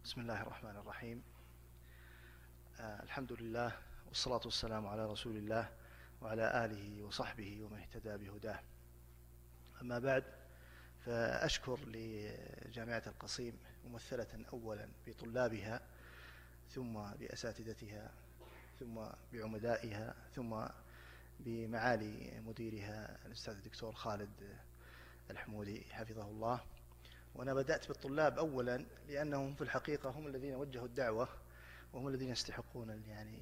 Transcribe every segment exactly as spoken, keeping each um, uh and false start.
بسم الله الرحمن الرحيم. آه الحمد لله والصلاة والسلام على رسول الله وعلى آله وصحبه ومن اهتدى بهداه. أما بعد، فأشكر لجامعة القصيم ممثلة أولا بطلابها، ثم بأساتذتها، ثم بعمدائها، ثم بمعالي مديرها الأستاذ الدكتور خالد الحمودي حفظه الله. وأنا بدأت بالطلاب أولا لأنهم في الحقيقة هم الذين وجهوا الدعوة، وهم الذين يستحقون يعني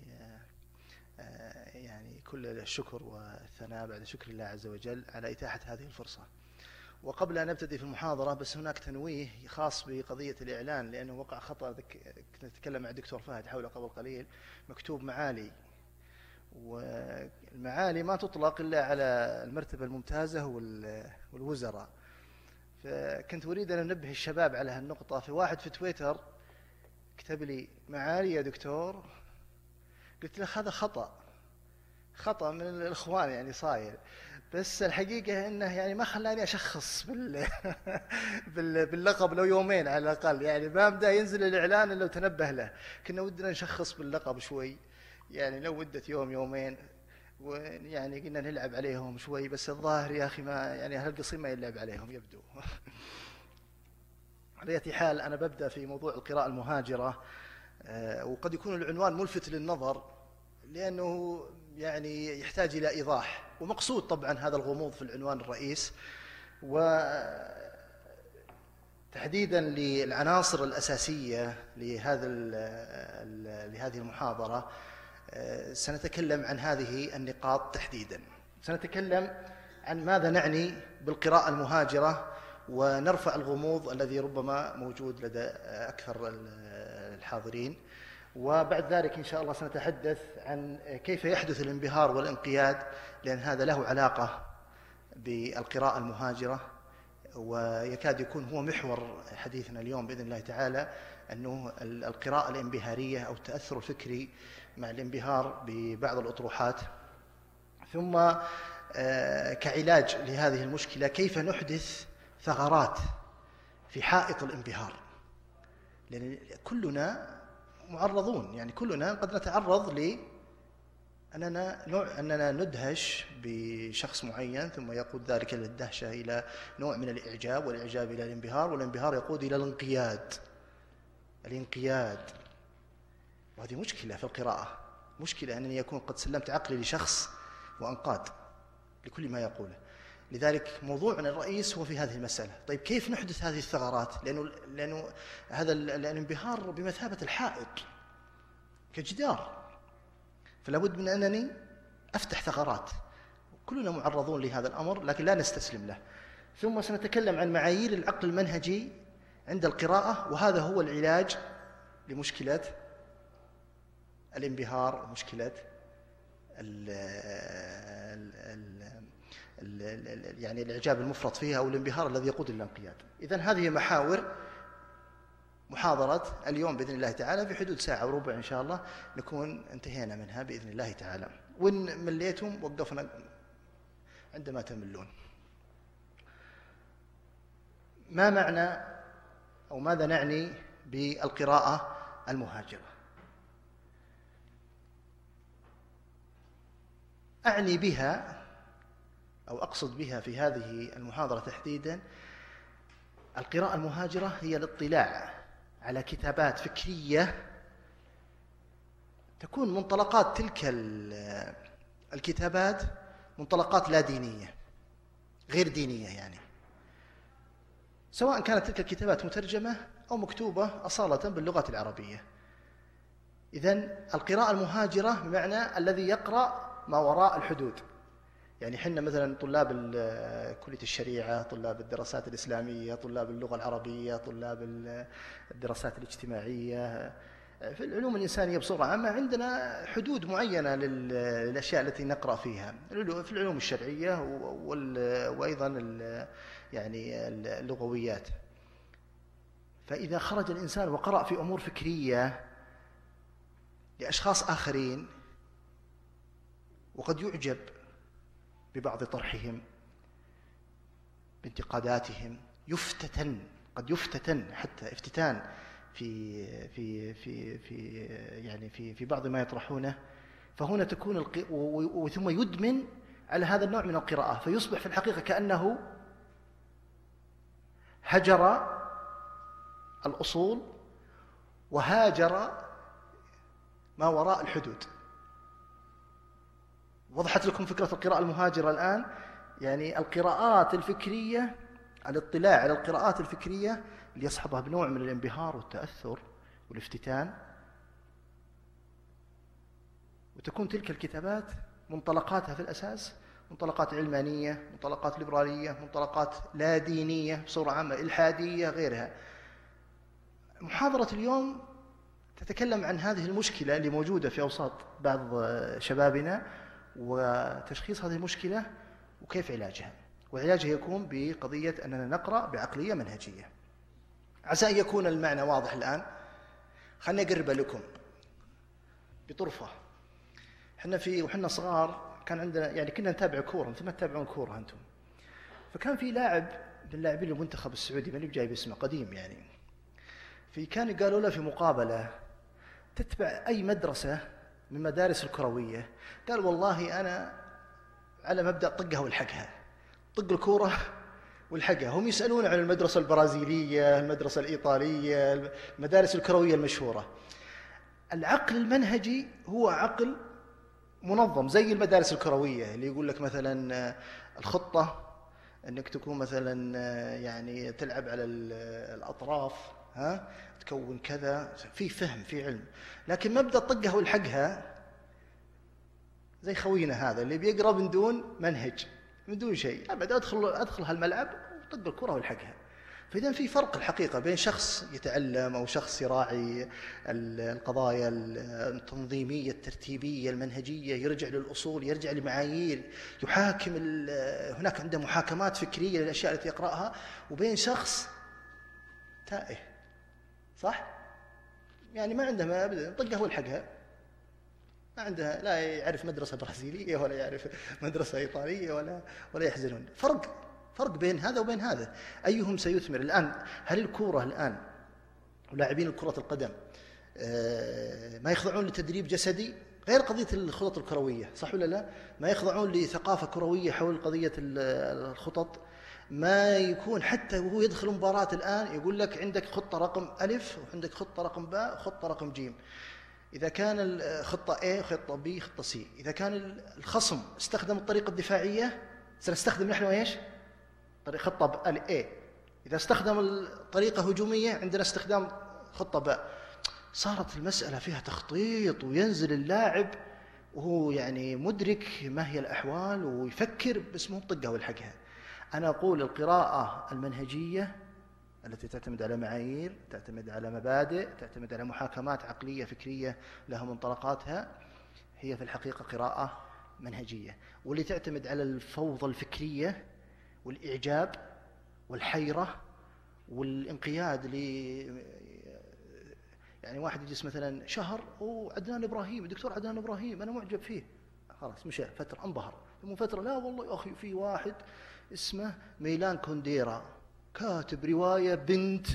يعني كل الشكر والثناء بعد شكر الله عز وجل على إتاحة هذه الفرصة. وقبل أن أبتدي في المحاضرة، بس هناك تنويه خاص بقضية الإعلان، لأنه وقع خطأ. كنت أتكلم مع الدكتور فهد حوله قبل قليل، مكتوب معالي، والمعالي ما تطلق إلا على المرتبة الممتازة والوزراء. فكنت أريد أن أنبه الشباب على هالنقطة. في واحد في تويتر كتب لي معالي يا دكتور، قلت له هذا خطأ خطأ من الإخوان يعني صاير، بس الحقيقة إنه يعني ما خلاني أشخص بال... بال... باللقب لو يومين على الأقل، يعني ما بدأ ينزل الإعلان إلا وتنبه له. كنا ودنا نشخص باللقب شوي، يعني لو ودت يوم يومين، ويعني قلنا نلعب عليهم شوي، بس الظاهر يا أخي ما يعني أهل القصيم ما يلعب عليهم يبدو. على أي حال، أنا ببدأ في موضوع القراءة المهاجرة، وقد يكون العنوان ملفت للنظر لأنه يعني يحتاج إلى إيضاح، ومقصود طبعا هذا الغموض في العنوان الرئيس، وتحديدا للعناصر الأساسية لهذا لهذه المحاضرة. سنتكلم عن هذه النقاط تحديدا. سنتكلم عن ماذا نعني بالقراءة المهاجرة، ونرفع الغموض الذي ربما موجود لدى أكثر الحاضرين. وبعد ذلك إن شاء الله سنتحدث عن كيف يحدث الانبهار والانقياد، لأن هذا له علاقة بالقراءة المهاجرة، ويكاد يكون هو محور حديثنا اليوم بإذن الله تعالى، أنه القراءة الانبهارية أو التأثر الفكري مع الانبهار ببعض الأطروحات. ثم كعلاج لهذه المشكلة كيف نحدث ثغرات في حائط الانبهار، لأن كلنا معرضون، يعني كلنا قد نتعرض لأننا نوع أننا ندهش بشخص معين، ثم يقود ذلك الدهشة إلى نوع من الإعجاب، والإعجاب إلى الانبهار، والانبهار يقود إلى الانقياد الانقياد وهذه مشكلة في القراءة، مشكلة أنني يكون قد سلمت عقلي لشخص وأنقاد لكل ما يقوله. لذلك موضوعنا الرئيس هو في هذه المسألة. طيب كيف نحدث هذه الثغرات؟ لأنه, لأنه هذا الانبهار بمثابة الحائط كجدار، فلا بد من أنني أفتح ثغرات. كلنا معرضون لهذا الأمر، لكن لا نستسلم له. ثم سنتكلم عن معايير العقل المنهجي عند القراءة، وهذا هو العلاج لمشكلة الانبهار، ومشكلة ال ال ال يعني الإعجاب المفرط فيها، أو الانبهار الذي يقود إلى الانقياد. إذن هذه محاور محاضرة اليوم بإذن الله تعالى. في حدود ساعة وربع إن شاء الله نكون انتهينا منها بإذن الله تعالى، وإن مليتم وقفنا عندما تملون. ما معنى أو ماذا نعني بالقراءة المهاجرة؟ أعني بها أو أقصد بها في هذه المحاضرة تحديدا، القراءة المهاجرة هي الاطلاع على كتابات فكرية تكون منطلقات تلك الكتابات منطلقات لا دينية، غير دينية، يعني سواء كانت تلك الكتابات مترجمة أو مكتوبة أصالة باللغة العربية. إذن القراءة المهاجرة بمعنى الذي يقرأ ما وراء الحدود. يعني حنا مثلا طلاب كلية الشريعة، طلاب الدراسات الإسلامية، طلاب اللغة العربية، طلاب الدراسات الاجتماعية، في العلوم الإنسانية بصورة عامة عندنا حدود معينة للأشياء التي نقرأ فيها، في العلوم الشرعية وأيضا يعني اللغويات. فإذا خرج الإنسان وقرأ في أمور فكرية لأشخاص آخرين، وقد يعجب ببعض طرحهم، بانتقاداتهم، يفتتن، قد يفتتن حتى افتتان في في في في يعني في في بعض ما يطرحونه، فهنا تكون الق... وثم يدمن على هذا النوع من القراءة، فيصبح في الحقيقة كأنه هجر الأصول وهاجر ما وراء الحدود. وضحت لكم فكرة القراءة المهاجرة الآن؟ يعني القراءات الفكرية، الاطلاع على القراءات الفكرية اللي يصحبها بنوع من الانبهار والتأثر والافتتان، وتكون تلك الكتابات منطلقاتها في الأساس منطلقات علمانية، منطلقات ليبرالية، منطلقات لا دينية بصورة عامة، إلحادية، غيرها. محاضرة اليوم تتكلم عن هذه المشكلة اللي موجودة في أوساط بعض شبابنا، وتشخيص هذه المشكلة وكيف علاجها. وعلاجها يكون بقضية أننا نقرأ بعقلية منهجية. عسى أن يكون المعنى واضح الآن. خلني أقرب لكم بطرفة. احنا في وحنا صغار كان عندنا، يعني كنا نتابع كورة، مثل ما تتابعون كورة أنتم. فكان في لاعب من اللاعبين المنتخب السعودي، ماني بجايب اسمه، قديم يعني، في كان قالوا له في مقابلة: تتبع أي مدرسة من مدارس الكروية؟ قال: والله أنا على مبدأ طقها والحقها، طق الكورة والحقها. هم يسألون عن المدرسة البرازيلية، المدرسة الإيطالية، المدارس الكروية المشهورة. العقل المنهجي هو عقل منظم زي المدارس الكروية، اللي يقول لك مثلا الخطة أنك تكون مثلا يعني تلعب على الأطراف، ها، تكون كذا، في فهم، في علم. لكن مبدأ طقها والحقها زي خوينا هذا اللي بيقرأ من دون منهج، من دون شيء، أبدا أدخل أدخل هالملعب وطق الكرة والحقها. فإذا في فرق الحقيقة بين شخص يتعلم أو شخص يراعي القضايا التنظيمية الترتيبية المنهجية، يرجع للأصول، يرجع لمعايير، يحاكم، هناك عنده محاكمات فكرية للأشياء التي يقرأها، وبين شخص تائه، صح؟ يعني ما عنده ما أبدا، طقها والحقها، ما عندها، لا يعرف مدرسة برازيلية ولا يعرف مدرسة إيطالية ولا ولا يحزنون. فرق فرق بين هذا وبين هذا. أيهم سيثمر الآن؟ هل الكورة الآن ولاعبين كرة القدم ما يخضعون لتدريب جسدي غير قضية الخطط الكروية، صح ولا لا؟ ما يخضعون لثقافة كروية حول قضية الخطط؟ ما يكون حتى وهو يدخل مباراة الآن يقول لك عندك خطة رقم ألف وعندك خطة رقم باء خطة رقم جيم. إذا كان الخطة A خطة B خطة C. إذا كان الخصم استخدم الطريقة الدفاعية سنستخدم نحن إيش؟ طريقة خطة A. إذا استخدم الطريقة هجومية عندنا استخدام خطة B. صارت المسألة فيها تخطيط، وينزل اللاعب وهو يعني مدرك ما هي الأحوال ويفكر بس مو طقها والحقها. أنا أقول القراءة المنهجية التي تعتمد على معايير، تعتمد على مبادئ، تعتمد على محاكمات عقلية فكرية لها منطلقاتها، هي في الحقيقة قراءة منهجية. واللي تعتمد على الفوضى الفكرية والإعجاب والحيرة والانقياد ل يعني واحد يجلس مثلا شهر وعدنان إبراهيم، الدكتور عدنان إبراهيم أنا معجب فيه، خلاص مشى فترة انبهر، ثم فترة لا والله يا أخي في واحد اسمه ميلان كونديرا كاتب رواية بنت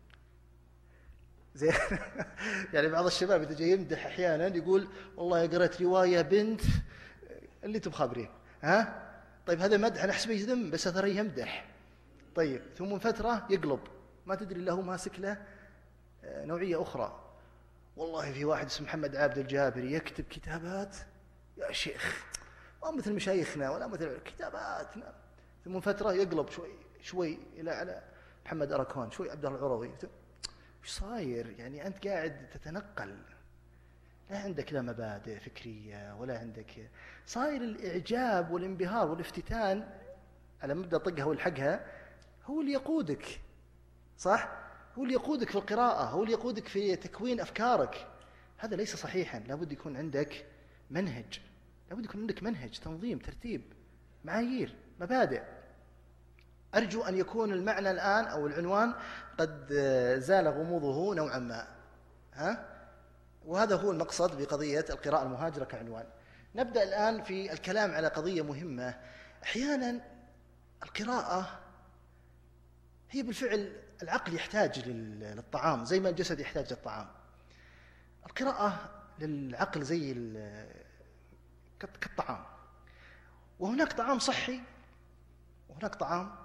زي يعني بعض الشباب إذا جاي يمدح أحيانا يقول والله قرأت رواية بنت اللي انتم خابرين، ها طيب هذا مدح أنا أحسبه يذم بس ترى يمدح. طيب ثم من فترة يقلب، ما تدري له ماسك له نوعية أخرى. والله في واحد اسمه محمد عابد الجابري يكتب كتابات يا شيخ ما مثل مشايخنا ولا مثل كتاباتنا. ثم من فترة يقلب شوي شوي إلى على محمد أراكون، شوي عبد الله العروضي. وش صاير؟ يعني أنت قاعد تتنقل، لا عندك لا مبادئ فكرية ولا عندك، صاير الإعجاب والانبهار والافتتان على مبدأ طقها والحقها هو اللي يقودك، صح؟ هو اللي يقودك في القراءة، هو اللي يقودك في تكوين أفكارك. هذا ليس صحيحا. لابد يكون عندك منهج، لابد يكون عندك منهج، تنظيم، ترتيب، معايير، مبادئ. أرجو أن يكون المعنى الآن أو العنوان قد زال غموضه نوعا ما، ها؟ وهذا هو المقصد بقضية القراءة المهاجرة كعنوان. نبدأ الآن في الكلام على قضية مهمة. أحيانا القراءة هي بالفعل العقل يحتاج للطعام زي ما الجسد يحتاج للطعام. القراءة للعقل زي كالطعام، وهناك طعام صحي وهناك طعام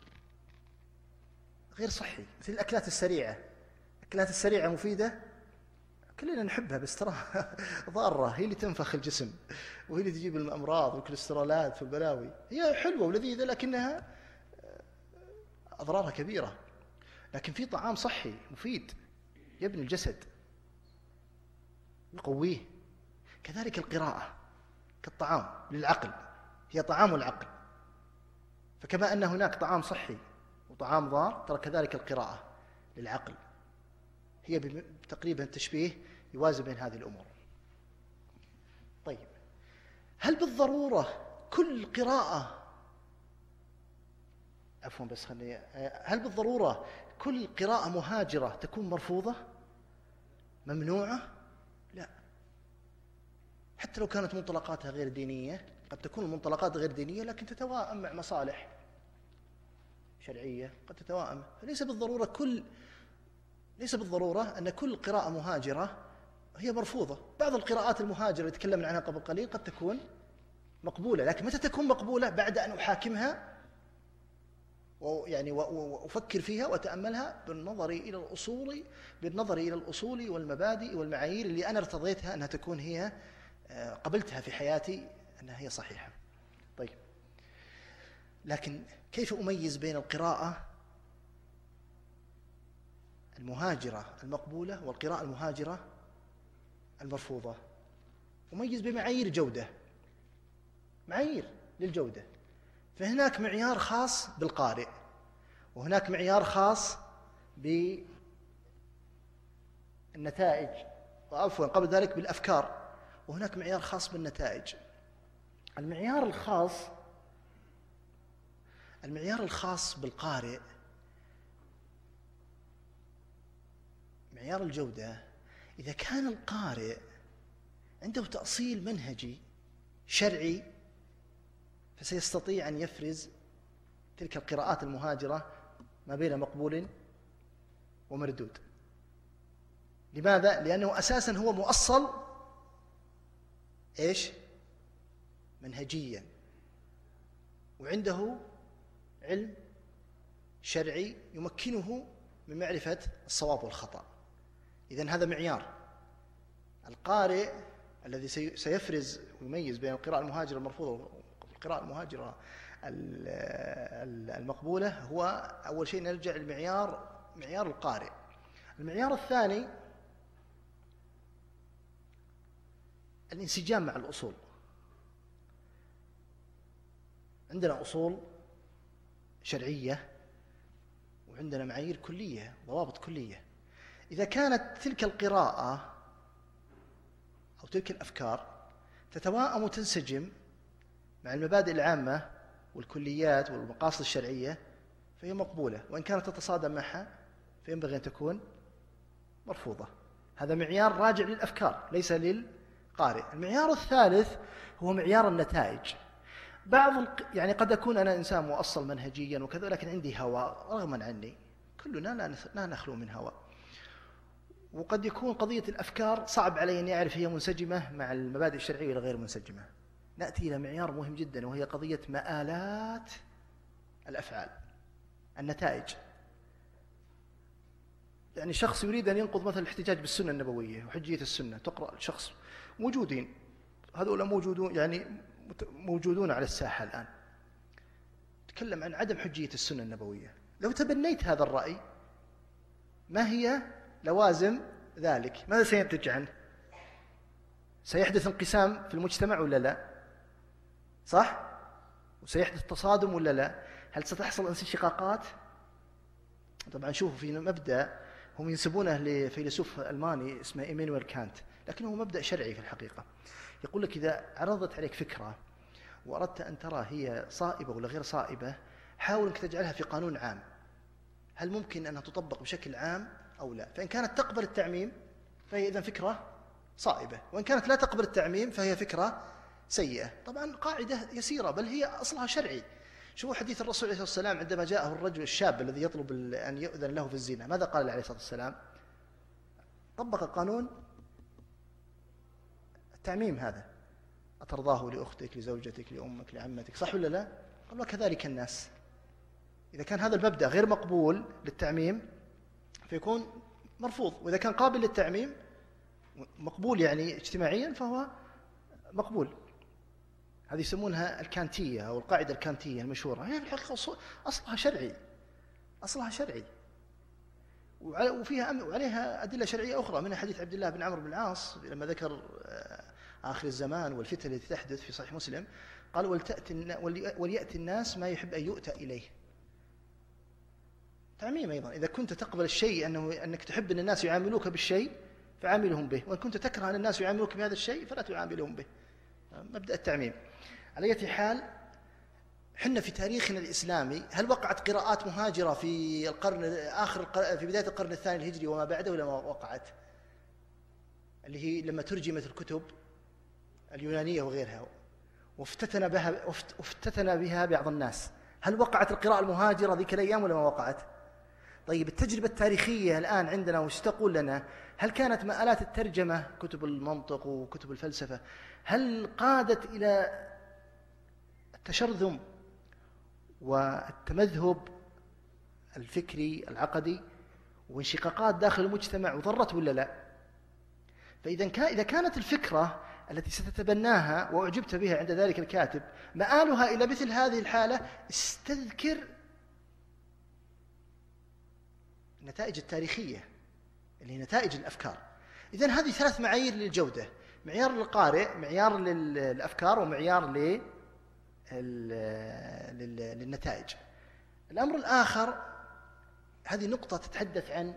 غير صحي، مثل الأكلات السريعة. الأكلات السريعة مفيدة كلنا نحبها، بس تراها ضارة، هي اللي تنفخ الجسم وهي اللي تجيب الأمراض والكوليسترولات والبلاوي. هي حلوة ولذيذة لكنها أضرارها كبيرة. لكن في طعام صحي مفيد يبني الجسد يقويه. كذلك القراءة كالطعام للعقل، هي طعام العقل. فكما أن هناك طعام صحي وطعام ضار، ترى كذلك القراءة للعقل هي تقريبا تشبيه يوازن بين هذه الأمور. طيب، هل بالضرورة كل قراءة عفوا بس خلني هل بالضرورة كل قراءة مهاجرة تكون مرفوضة ممنوعة؟ لا، حتى لو كانت منطلقاتها غير دينية. قد تكون المنطلقات غير دينية لكن تتوائم مع مصالح شرعية، قد تتوائم. فليس بالضرورة كل ليس بالضرورة أن كل قراءة مهاجرة هي مرفوضة. بعض القراءات المهاجرة اللي تكلمنا عنها قبل قليل قد تكون مقبولة، لكن متى تكون مقبولة؟ بعد أن أحاكمها ويعني وأفكر فيها وأتأملها بالنظر إلى الأصول بالنظر إلى الأصول والمبادئ والمعايير اللي أنا ارتضيتها أنها تكون هي قبلتها في حياتي أنها هي صحيحة. طيب، لكن كيف أميز بين القراءة المهاجرة المقبولة والقراءة المهاجرة المرفوضة؟ أميز بمعايير جودة، معايير للجودة. فهناك معيار خاص بالقارئ، وهناك معيار خاص بالنتائج، وعفوا قبل ذلك بالأفكار، وهناك معيار خاص بالنتائج. المعيار الخاص المعيار الخاص بالقارئ، معيار الجودة، إذا كان القارئ عنده تأصيل منهجي شرعي فسيستطيع أن يفرز تلك القراءات المهاجرة ما بين مقبول ومردود. لماذا؟ لأنه أساساً هو مؤصل إيش؟ منهجياً، وعنده علم شرعي يمكنه من معرفة الصواب والخطأ. إذن هذا معيار. القارئ الذي سيفرز ويميز بين القراءة المهاجرة المرفوضة والقراءة المهاجرة المقبولة هو أول شيء نرجع للمعيار، معيار القارئ. المعيار الثاني الانسجام مع الأصول. عندنا أصول شرعية وعندنا معايير كلية، ضوابط كلية. إذا كانت تلك القراءة أو تلك الأفكار تتواءم وتنسجم مع المبادئ العامة والكليات والمقاصد الشرعية فهي مقبولة، وإن كانت تتصادم معها فينبغي أن تكون مرفوضة. هذا معيار راجع للأفكار ليس للقارئ. المعيار الثالث هو معيار النتائج. بعض الق... يعني قد أكون أنا إنسان مؤصل منهجيا وكذا، لكن عندي هوى رغما عني، كلنا لا, نس... لا نخلو من هوى. وقد يكون قضية الأفكار صعب علي أن أعرف هي منسجمة مع المبادئ الشرعية ولا غير منسجمة. نأتي إلى معيار مهم جدا وهي قضية مآلات الأفعال، النتائج. يعني شخص يريد أن ينقض مثلا الاحتجاج بالسنة النبوية وحجية السنة، تقرأ الشخص موجودين، هذول موجودون يعني موجودون على الساحة الآن، تكلم عن عدم حجية السنة النبوية. لو تبنيت هذا الرأي ما هي لوازم ذلك؟ ماذا سينتج عنه؟ سيحدث انقسام في المجتمع ولا لا؟ صح؟ وسيحدث تصادم ولا لا؟ هل ستحصل انشقاقات؟ طبعا شوفوا في مبدأ هم ينسبونه لفيلسوف ألماني اسمه إيمانويل كانت، لكنه مبدأ شرعي في الحقيقة. يقول لك إذا عرضت عليك فكرة وأردت أن ترى هي صائبة ولا غير صائبة، حاول أنك تجعلها في قانون عام. هل ممكن أنها تطبق بشكل عام أو لا؟ فإن كانت تقبل التعميم فهي إذن فكرة صائبة، وإن كانت لا تقبل التعميم فهي فكرة سيئة. طبعا قاعدة يسيرة، بل هي أصلها شرعي. شوفوا حديث الرسول عليه الصلاة والسلام عندما جاءه الرجل الشاب الذي يطلب أن يؤذن له في الزنا، ماذا قال عليه الصلاة والسلام؟ طبق قانون التعميم هذا: أترضاه لأختك، لزوجتك، لأمك، لعمتك، صح ولا لا؟ قال وكذلك الناس. إذا كان هذا المبدأ غير مقبول للتعميم فيكون مرفوض، وإذا كان قابل للتعميم مقبول يعني اجتماعيا فهو مقبول. هذه يسمونها الكانتية أو القاعدة الكانتية المشهورة، هي في الحقيقة أصلها شرعي، أصلها شرعي، وفيها وعليها أدلة شرعية أخرى، من حديث عبد الله بن عمرو بن العاص لما ذكر آخر الزمان والفتن التي تحدث في صحيح مسلم، قال ولتأتي وليأتي الناس ما يحب أن يؤتى إليه. تعميم أيضا، إذا كنت تقبل الشيء أنه أنك تحب أن الناس يعاملوك بالشيء فعاملهم به، وإن كنت تكره أن الناس يعاملوك بهذا الشيء فلا تعاملهم به. مبدأ التعميم. على أي حال، حنا في تاريخنا الإسلامي هل وقعت قراءات مهاجرة في القرن آخر القرن في بداية القرن الثاني الهجري وما بعده ولا ما وقعت؟ اللي هي لما ترجمت الكتب اليونانية وغيرها وافتتن بها وافتتن بها بعض الناس، هل وقعت القراءة المهاجرة ذيك الأيام ولا ما وقعت؟ طيب التجربة التاريخية الآن عندنا وش تقول لنا؟ هل كانت مآلات الترجمة كتب المنطق وكتب الفلسفة هل قادت إلى التشرذم والتمذهب الفكري العقدي وانشقاقات داخل المجتمع وضرت ولا لا؟ فإذا كان إذا كانت الفكرة التي ستتبناها وأعجبت بها عند ذلك الكاتب مآلها إلى مثل هذه الحالة، استذكر النتائج التاريخية اللي هي نتائج الأفكار. إذن هذه ثلاث معايير للجودة: معيار للقارئ، معيار للأفكار، ومعيار للنتائج. الأمر الآخر، هذه نقطة تتحدث عن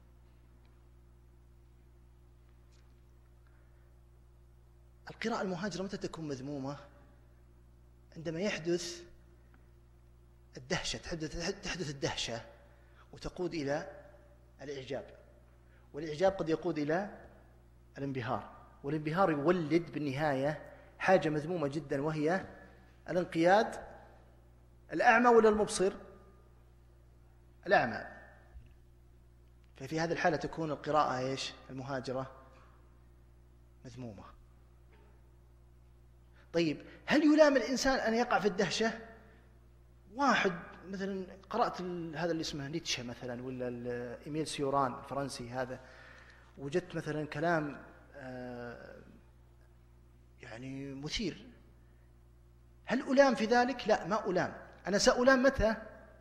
القراءة المهاجرة. متى تكون مذمومة؟ عندما يحدث الدهشة، تحدث الدهشة وتقود إلى الإعجاب، والإعجاب قد يقود إلى الانبهار، والانبهار يولد بالنهاية حاجة مذمومة جدا وهي الانقياد. الأعمى ولا المبصر؟ الأعمى. ففي هذه الحالة تكون القراءة إيش؟ المهاجرة مذمومة. طيب هل يلام الإنسان أن يقع في الدهشة؟ واحد مثلا قرأت هذا اللي اسمه نيتشه مثلا، ولا إيميل سيوران الفرنسي هذا، وجدت مثلا كلام يعني مثير، هل ألام في ذلك؟ لا، ما ألام. أنا سألام متى؟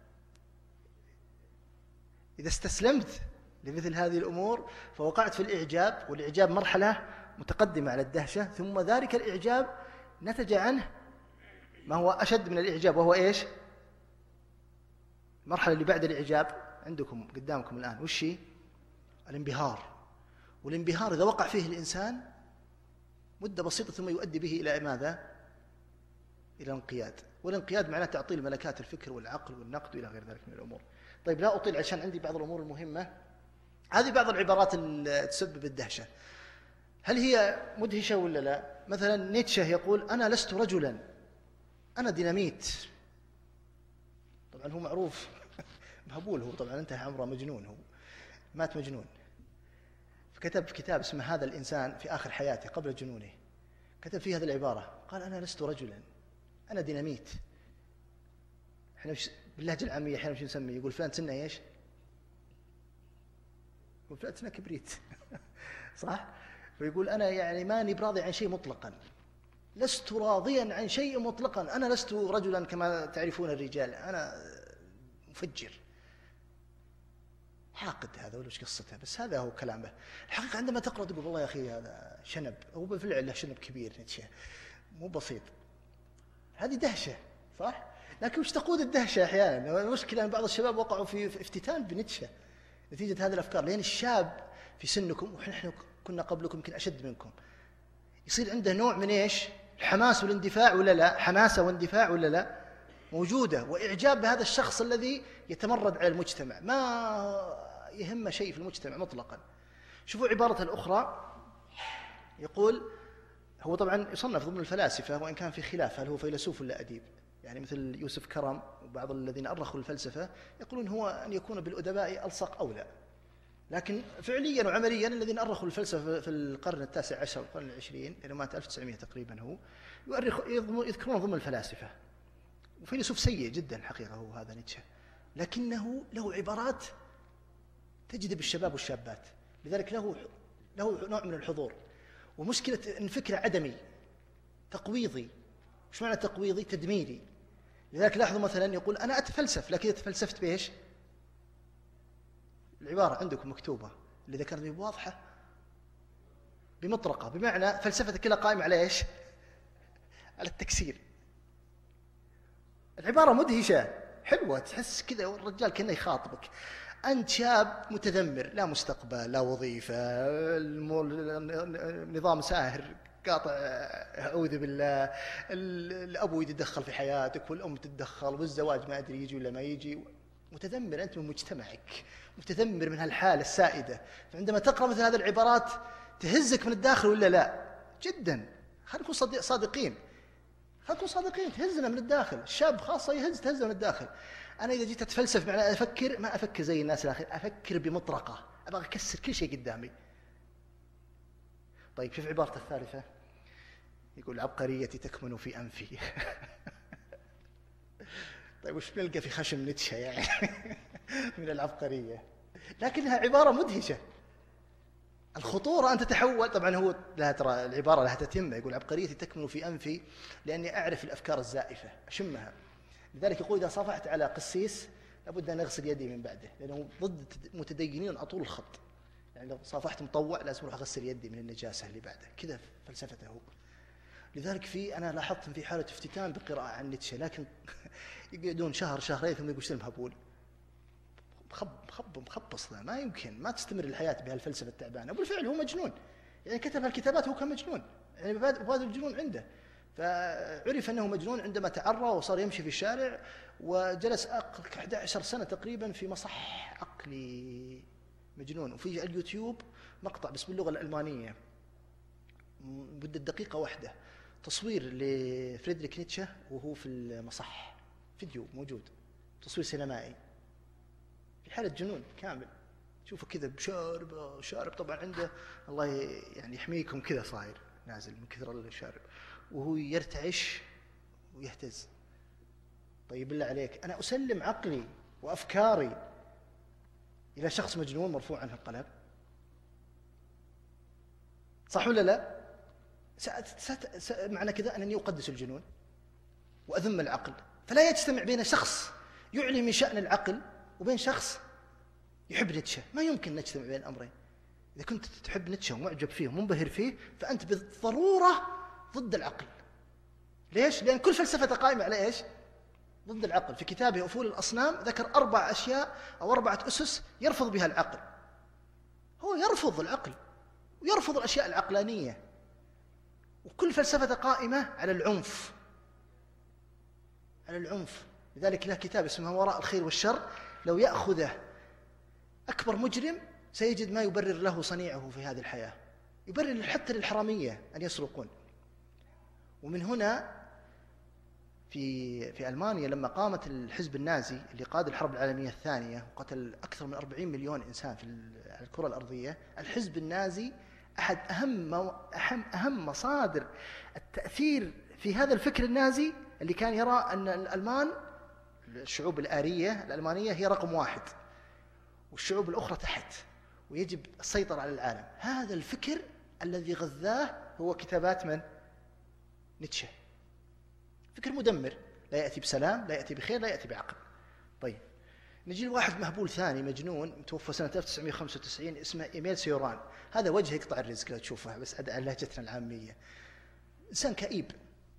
إذا استسلمت لمثل هذه الأمور فوقعت في الإعجاب، والإعجاب مرحلة متقدمة على الدهشة، ثم ذلك الإعجاب نتج عنه ما هو أشد من الإعجاب، وهو إيش؟ المرحلة اللي بعد الإعجاب عندكم قدامكم الآن، وش هي؟ الانبهار. والانبهار إذا وقع فيه الإنسان مدة بسيطة ثم يؤدي به إلى ماذا؟ إلى الانقياد. والانقياد معناه تعطيل ملكات الفكر والعقل والنقد إلى غير ذلك من الأمور. طيب لا أطيل عشان عندي بعض الأمور المهمة. هذه بعض العبارات اللي تسبب الدهشة، هل هي مدهشة ولا لا؟ مثلا نيتشه يقول: أنا لست رجلا، أنا ديناميت. طبعا هو معروف مهبول، هو طبعا انتهى عمره مجنون، هو مات مجنون. فكتب في كتاب اسمه هذا الإنسان في آخر حياته قبل جنونه، كتب فيه هذه العبارة، قال: أنا لست رجلا، أنا ديناميت. احنا باللهجة العامية احيانا وش نسميه؟ يقول فلان سنة ايش؟ يقول فلان سنة كبريت صح؟ فيقول: أنا يعني ماني براضي عن شيء مطلقا، لست راضيا عن شيء مطلقا، أنا لست رجلا كما تعرفون الرجال، أنا مفجر. حاقد هذا ولا وش قصته؟ بس هذا هو كلامه. الحقيقة عندما تقرأ تقول: والله يا أخي هذا شنب، هو بالفعل له شنب كبير نيتشه، مو بسيط. هذه دهشة صح؟ لكن وش تقود الدهشة أحيانا؟ المشكلة أن بعض الشباب وقعوا في افتتان بنيتشه نتيجة هذه الأفكار، لأن الشاب في سنكم ونحن كنا قبلكم يمكن أشد منكم يصير عنده نوع من إيش؟ الحماس والاندفاع ولا لا؟ حماسة واندفاع ولا لا؟ موجودة، وإعجاب بهذا الشخص الذي يتمرد على المجتمع، ما يهم شيء في المجتمع مطلقا. شوفوا عبارة الأخرى، يقول هو طبعا يصنف ضمن الفلاسفة وإن كان في خلاف هل هو فيلسوف ولا أديب، يعني مثل يوسف كرم وبعض الذين أرخوا الفلسفة يقولون هو أن يكون بالأدباء ألصق أولى. لكن فعليا وعمليا الذين أرخوا الفلسفة في القرن التاسع عشر والقرن العشرين، يعني مات ألف وتسعمائة تقريبا، هو يؤرخ يذكرون ضمن الفلاسفة، وفيلسوف سيء جدا الحقيقة هو هذا نيتشه، لكنه له عبارات تجذب الشباب والشابات، لذلك له له نوع من الحضور. ومشكلة أن فكرة عدمي تقويضي. وش معنى تقويضي؟ تدميري. لذلك لاحظوا مثلا يقول أنا أتفلسف، لكن تفلسفت بإيش؟ العبارة عندكم مكتوبة اللي ذكرت واضحة بمطرقة، بمعنى فلسفتك كلها قائمة على إيش؟ على التكسير. العبارة مدهشة حلوة، تحس كذا والرجال كأنه يخاطبك. أنت شاب متذمر، لا مستقبل لا وظيفة، النظام ساهر قاطع، أعوذ بالله، الأبو يتدخل في حياتك والأم تتدخل والزواج ما أدري يجي ولا ما يجي. متذمر أنت من مجتمعك، متذمر من هالحالة السائدة. فعندما تقرأ مثل هذه العبارات تهزك من الداخل ولا لا؟ جدا. خلينا نكون صادقين، خلينا نكون صادقين، تهزنا من الداخل. الشاب خاصة يهز تهزنا من الداخل. أنا إذا جيت أتفلسف معنى أفكر، ما أفكر زي الناس الآخرين، أفكر بمطرقة، أبغى أكسر كل شيء قدامي. طيب شوف عبارته الثالثة، يقول عبقريتي تكمن في أنفي. طيب وش بنلقى في خشم نيتشه يعني من العبقرية؟ لكنها عبارة مدهشة. الخطورة أن تتحول، طبعا هو لها ترى العبارة لها تتمة، يقول عبقريتي تكمن في أنفي لأني أعرف الأفكار الزائفة أشمها. لذلك يقول إذا صافحت على قسيس لابد أن أغسل يدي من بعده، لأنه ضد متدينين أطول الخط. يعني لو صافحت مطوع لازم أروح أغسل يدي من النجاسة اللي بعده. كذا فلسفته. لذلك في أنا لاحظت في حالة افتتان بقراءة عن نيتشه، لكن يقعدون شهر شهرين ثم يقول سلم هبول مخب مخب مخبص، ما يمكن ما تستمر الحياة بهالفلسفة التعبانة. وبالفعل هو مجنون، يعني كتب هالكتابات هو كان مجنون، يعني مبادئ الجنون عنده. فعرف أنه مجنون عندما تعرى وصار يمشي في الشارع، وجلس أحد عشر سنة تقريبا في مصح عقلي مجنون. وفي اليوتيوب مقطع بس باللغة الألمانية مدة دقيقة واحدة، تصوير لفريدريك نيتشه وهو في المصح، فيديو موجود، تصوير سينمائي في حالة جنون كامل. شوفوا كذا بشارب شارب طبعا عنده الله يعني يحميكم، كذا صاير نازل من كثر الشارب، وهو يرتعش ويهتز. طيب بالله عليك، أنا أسلم عقلي وأفكاري إلى شخص مجنون مرفوع عنه القلم؟ صح ولا لا؟ ست... س... معنى كذا أنني أقدس الجنون وأذم العقل. فلا يجتمع بين شخص يعلي من شأن العقل وبين شخص يحب نيتشه. ما يمكن نجتمع بين الأمرين. إذا كنت تحب نيتشه ومعجب فيه ومنبهر فيه فأنت بالضرورة ضد العقل. ليش؟ لأن كل فلسفة قائمة على إيش؟ ضد العقل. في كتابه أفول الأصنام ذكر أربع أشياء أو أربعة أسس يرفض بها العقل. هو يرفض العقل ويرفض الأشياء العقلانية. وكل فلسفة قائمة على العنف، على العنف. لذلك له كتاب اسمه وراء الخير والشر، لو يأخذه أكبر مجرم سيجد ما يبرر له صنيعه في هذه الحياة، يبرر حتى للحرامية أن يسرقون. ومن هنا في في ألمانيا لما قامت الحزب النازي اللي قاد الحرب العالمية الثانية وقتل أكثر من أربعين مليون إنسان في الكرة الأرضية، الحزب النازي أحد أهم أهم أهم مصادر التأثير في هذا الفكر النازي اللي كان يرى أن الألمان، الشعوب الآرية الألمانية هي رقم واحد والشعوب الأخرى تحت، ويجب السيطرة على العالم. هذا الفكر الذي غذاه هو كتابات من؟ نيتشه. فكر مدمر، لا يأتي بسلام، لا يأتي بخير، لا يأتي بعقل. طيب نجي لواحد مهبول ثاني مجنون توفى سنة ألف وتسعمائة وخمسة وتسعين اسمه إيميل سيوران. هذا وجه يقطع الرزق لو تشوفه بس على لهجتنا العامية. إنسان كئيب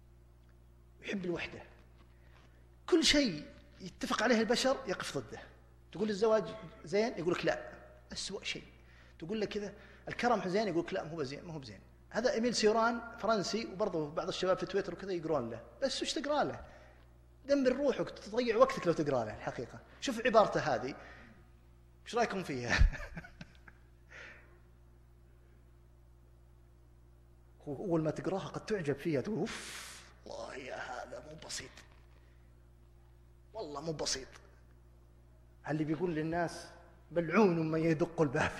يحب الوحدة، كل شيء يتفق عليه البشر يقف ضده. تقول الزواج زين يقول لك لا أسوأ شيء، تقول له كذا الكرم زين يقول لك لا مو بزين مو بزين. هذا إيميل سيوران فرنسي، وبرضه بعض الشباب في تويتر وكذا يقرون له، بس وش تقرأ له؟ دمر روحك، تضيع وقتك لو تقرأ له الحقيقة. شوف عبارته هذه، وش رأيكم فيها؟ أول ما تقرأها قد تعجب فيها، تقول أوف والله يا هذا مو بسيط. والله مو بسيط. اللي بيقول للناس ملعون من يدق الباب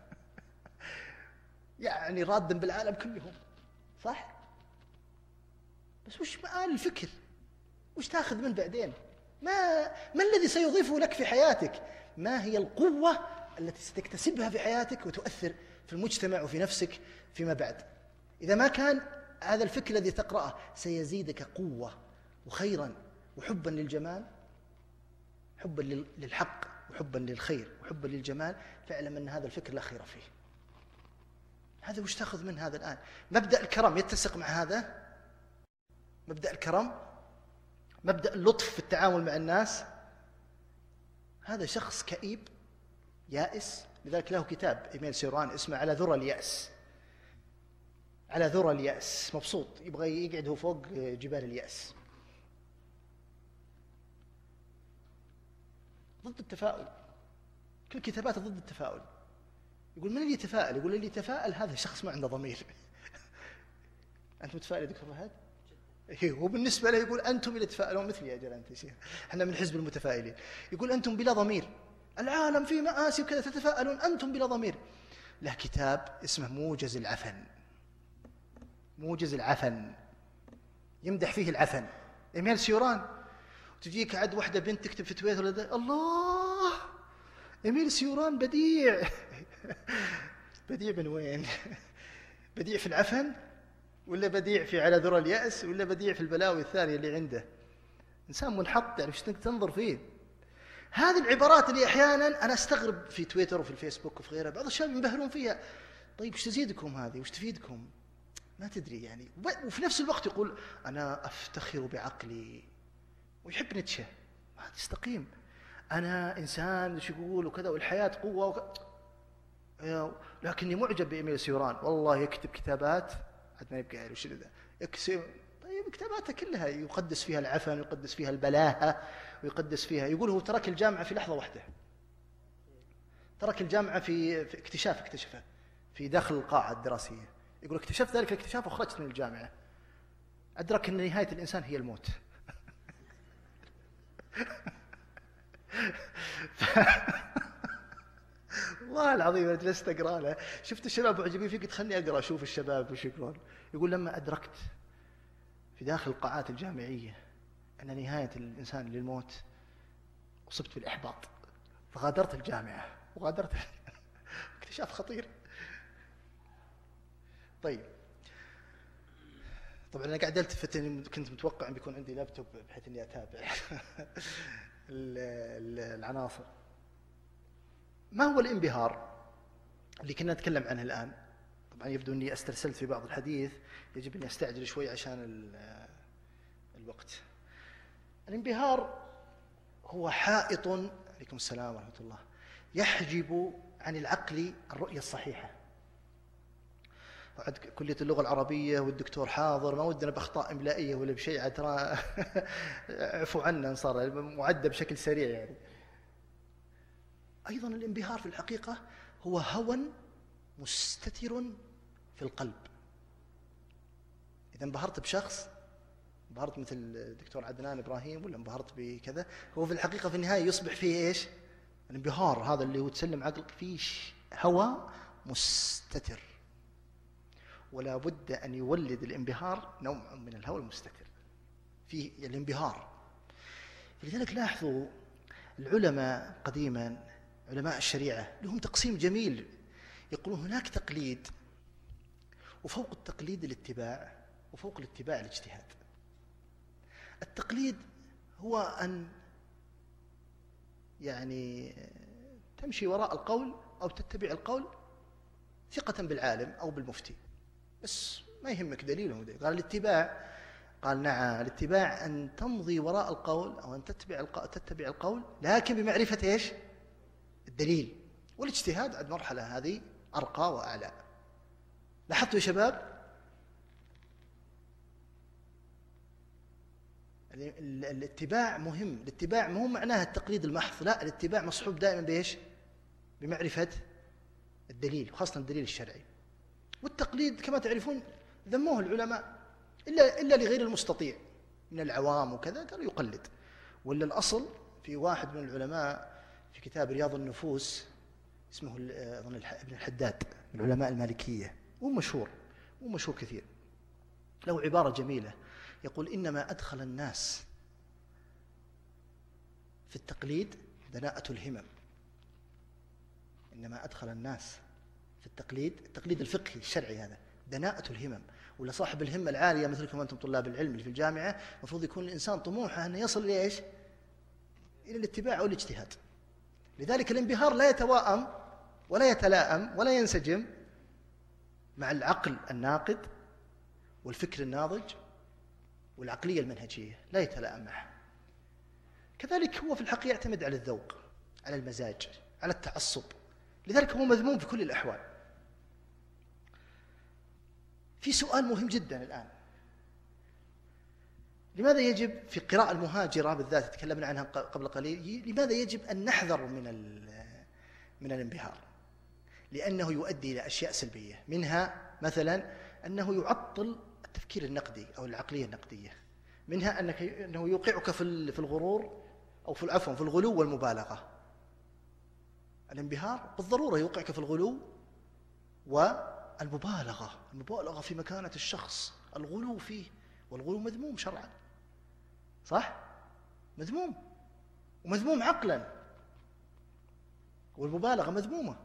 يعني رادا بالعالم كلهم، صح؟ بس وش مآل الفكر؟ وش تاخذ من بعدين؟ ما ما الذي سيضيفه لك في حياتك؟ ما هي القوة التي ستكتسبها في حياتك وتؤثر في المجتمع وفي نفسك فيما بعد؟ إذا ما كان هذا الفكر الذي تقرأه سيزيدك قوة وخيرا وحبا للجمال، حبا للحق وحبا للخير وحبا للجمال، فاعلم أن هذا الفكر لا خير فيه. هذا وش تأخذ من هذا الآن؟ مبدأ الكرم يتسق مع هذا؟ مبدأ الكرم، مبدأ اللطف في التعامل مع الناس. هذا شخص كئيب يائس، لذلك له كتاب إيميل سيران اسمه على ذرى اليأس. على ذرى اليأس، مبسوط يبغى يقعد هو فوق جبال اليأس. ضد التفاؤل، كل كتاباته ضد التفاؤل. يقول من اللي يتفائل؟ يقول اللي يتفائل هذا شخص ما عنده ضمير. أنت متفائل يا دكتور فهد؟ هو بالنسبة له يقول أنتم اللي تتفائلون مثلي يا جل أنت شيخ، احنا من حزب المتفائلين. يقول أنتم بلا ضمير، العالم فيه مآسي وكذا تتفائلون، أنتم بلا ضمير. له كتاب اسمه موجز العفن. موجز العفن، يمدح فيه العفن. إيميل سيوران. وتجيك عد واحدة بنت تكتب في تويتر الله إيميل سيوران بديع. بديع من وين؟ بديع في العفن ولا بديع في على ذرى اليأس ولا بديع في البلاوي الثانية اللي عنده؟ إنسان منحط، يعني وش تنظر فيه؟ هذه العبارات اللي أحيانا أنا أستغرب في تويتر وفي الفيسبوك وفي غيرها، بعض الشباب ينبهرون فيها. طيب وش تزيدكم هذه؟ وش تفيدكم؟ ما تدري يعني. وفي نفس الوقت يقول أنا أفتخر بعقلي ويحب نتشه. ما تستقيم. أنا إنسان وش يقول وكذا والحياة قوة وك... لكني معجب بإيميل سيوران، والله يكتب كتابات عاد ما يبقى وش ذا يكسب. طيب كتاباته كلها يقدس فيها العفن ويقدس فيها البلاهة ويقدس فيها. يقول هو ترك الجامعة في لحظة واحدة، ترك الجامعة في, في اكتشاف اكتشفه في داخل القاعة الدراسية. يقول اكتشفت ذلك الاكتشاف وخرجت من الجامعة، أدرك أن نهاية الإنسان هي الموت. والله العظيم أنا جلست أقرأ له، شفت الشباب معجبين فيه، قلت خلني أقرأ أشوف الشباب وش يقولون. يقول لما أدركت في داخل القاعات الجامعية أن نهاية الإنسان للموت أصبت بالإحباط، فغادرت الجامعة وغادرت. اكتشاف خطير. طيب طبعا أنا قاعد ألتفت، كنت متوقع أن بيكون عندي لابتوب بحيث أني أتابع العناصر. ما هو الانبهار اللي كنا نتكلم عنه الآن؟ طبعا يبدو أني استرسلت في بعض الحديث، يجب أني أستعجل شوي عشان الوقت. الانبهار هو حائط، عليكم السلام ورحمة الله، يحجب عن العقل الرؤية الصحيحة. بعد كلية اللغة العربية والدكتور حاضر، ما ودنا بأخطاء إملائية ولا بشيء، عاد ترى عفوا عنا، صار معدة بشكل سريع يعني. أيضا الانبهار في الحقيقة هو هوى مستتر في القلب. إذا انبهرت بشخص، انبهرت مثل الدكتور عدنان إبراهيم ولا انبهرت بكذا، هو في الحقيقة في النهاية يصبح فيه إيش؟ الانبهار هذا اللي هو تسلم عقلك فيه هوى مستتر، ولا بد أن يولد الانبهار نوع من الهوى المستتر فيه الانبهار. لذلك لاحظوا العلماء قديما، علماء الشريعة لهم تقسيم جميل، يقولون هناك تقليد، وفوق التقليد الاتباع، وفوق الاتباع الاجتهاد. التقليد هو أن يعني تمشي وراء القول أو تتبع القول ثقة بالعالم أو بالمفتي، بس ما يهمك دليله. قال الاتباع، قال نعم الاتباع أن تمضي وراء القول أو أن تتبع القول, تتبع القول لكن بمعرفة إيش؟ الدليل. والاجتهاد عند مرحلة هذه أرقى وأعلى. لاحظتوا يا شباب الاتباع مهم. الاتباع مو معناها التقليد المحض، لا، الاتباع مصحوب دائما بإيش؟ بمعرفة الدليل، وخاصة الدليل الشرعي. والتقليد كما تعرفون ذموه العلماء إلا, إلا لغير المستطيع من العوام وكذا، قالوا يقلد. ولا الأصل في واحد من العلماء في كتاب رياض النفوس اسمه أظن ابن الحداد من علماء المالكية، ومشهور ومشهور كثير، له عبارة جميلة يقول: إنما أدخل الناس في التقليد دناءة الهمم. إنما أدخل الناس في التقليد، التقليد الفقهي الشرعي هذا، دناءة الهمم. ولا صاحب الهمة العالية مثلكم أنتم طلاب العلم اللي في الجامعة، المفروض يكون الإنسان طموحه أن يصل لإيش؟ إلى الاتباع أو الاجتهاد. لذلك الانبهار لا يتواءم ولا يتلائم ولا ينسجم مع العقل الناقد والفكر الناضج والعقلية المنهجية، لا يتلائم معه. كذلك هو في الحقيقة يعتمد على الذوق، على المزاج، على التعصب، لذلك هو مذموم في كل الأحوال. في سؤال مهم جدا الآن: لماذا يجب في القراءة المهاجرة بالذات تكلمنا عنها قبل قليل، لماذا يجب أن نحذر من من الانبهار؟ لأنه يؤدي إلى أشياء سلبية، منها مثلا أنه يعطل التفكير النقدي أو العقلية النقدية، منها أنك أنه يوقعك في في الغرور أو في عفوا في الغلو والمبالغة. الانبهار بالضرورة يوقعك في الغلو والمبالغة، المبالغة في مكانة الشخص، الغلو فيه، والغلو مذموم شرعا، صح؟ مذموم، ومذموم عقلا، والمبالغة مذمومة.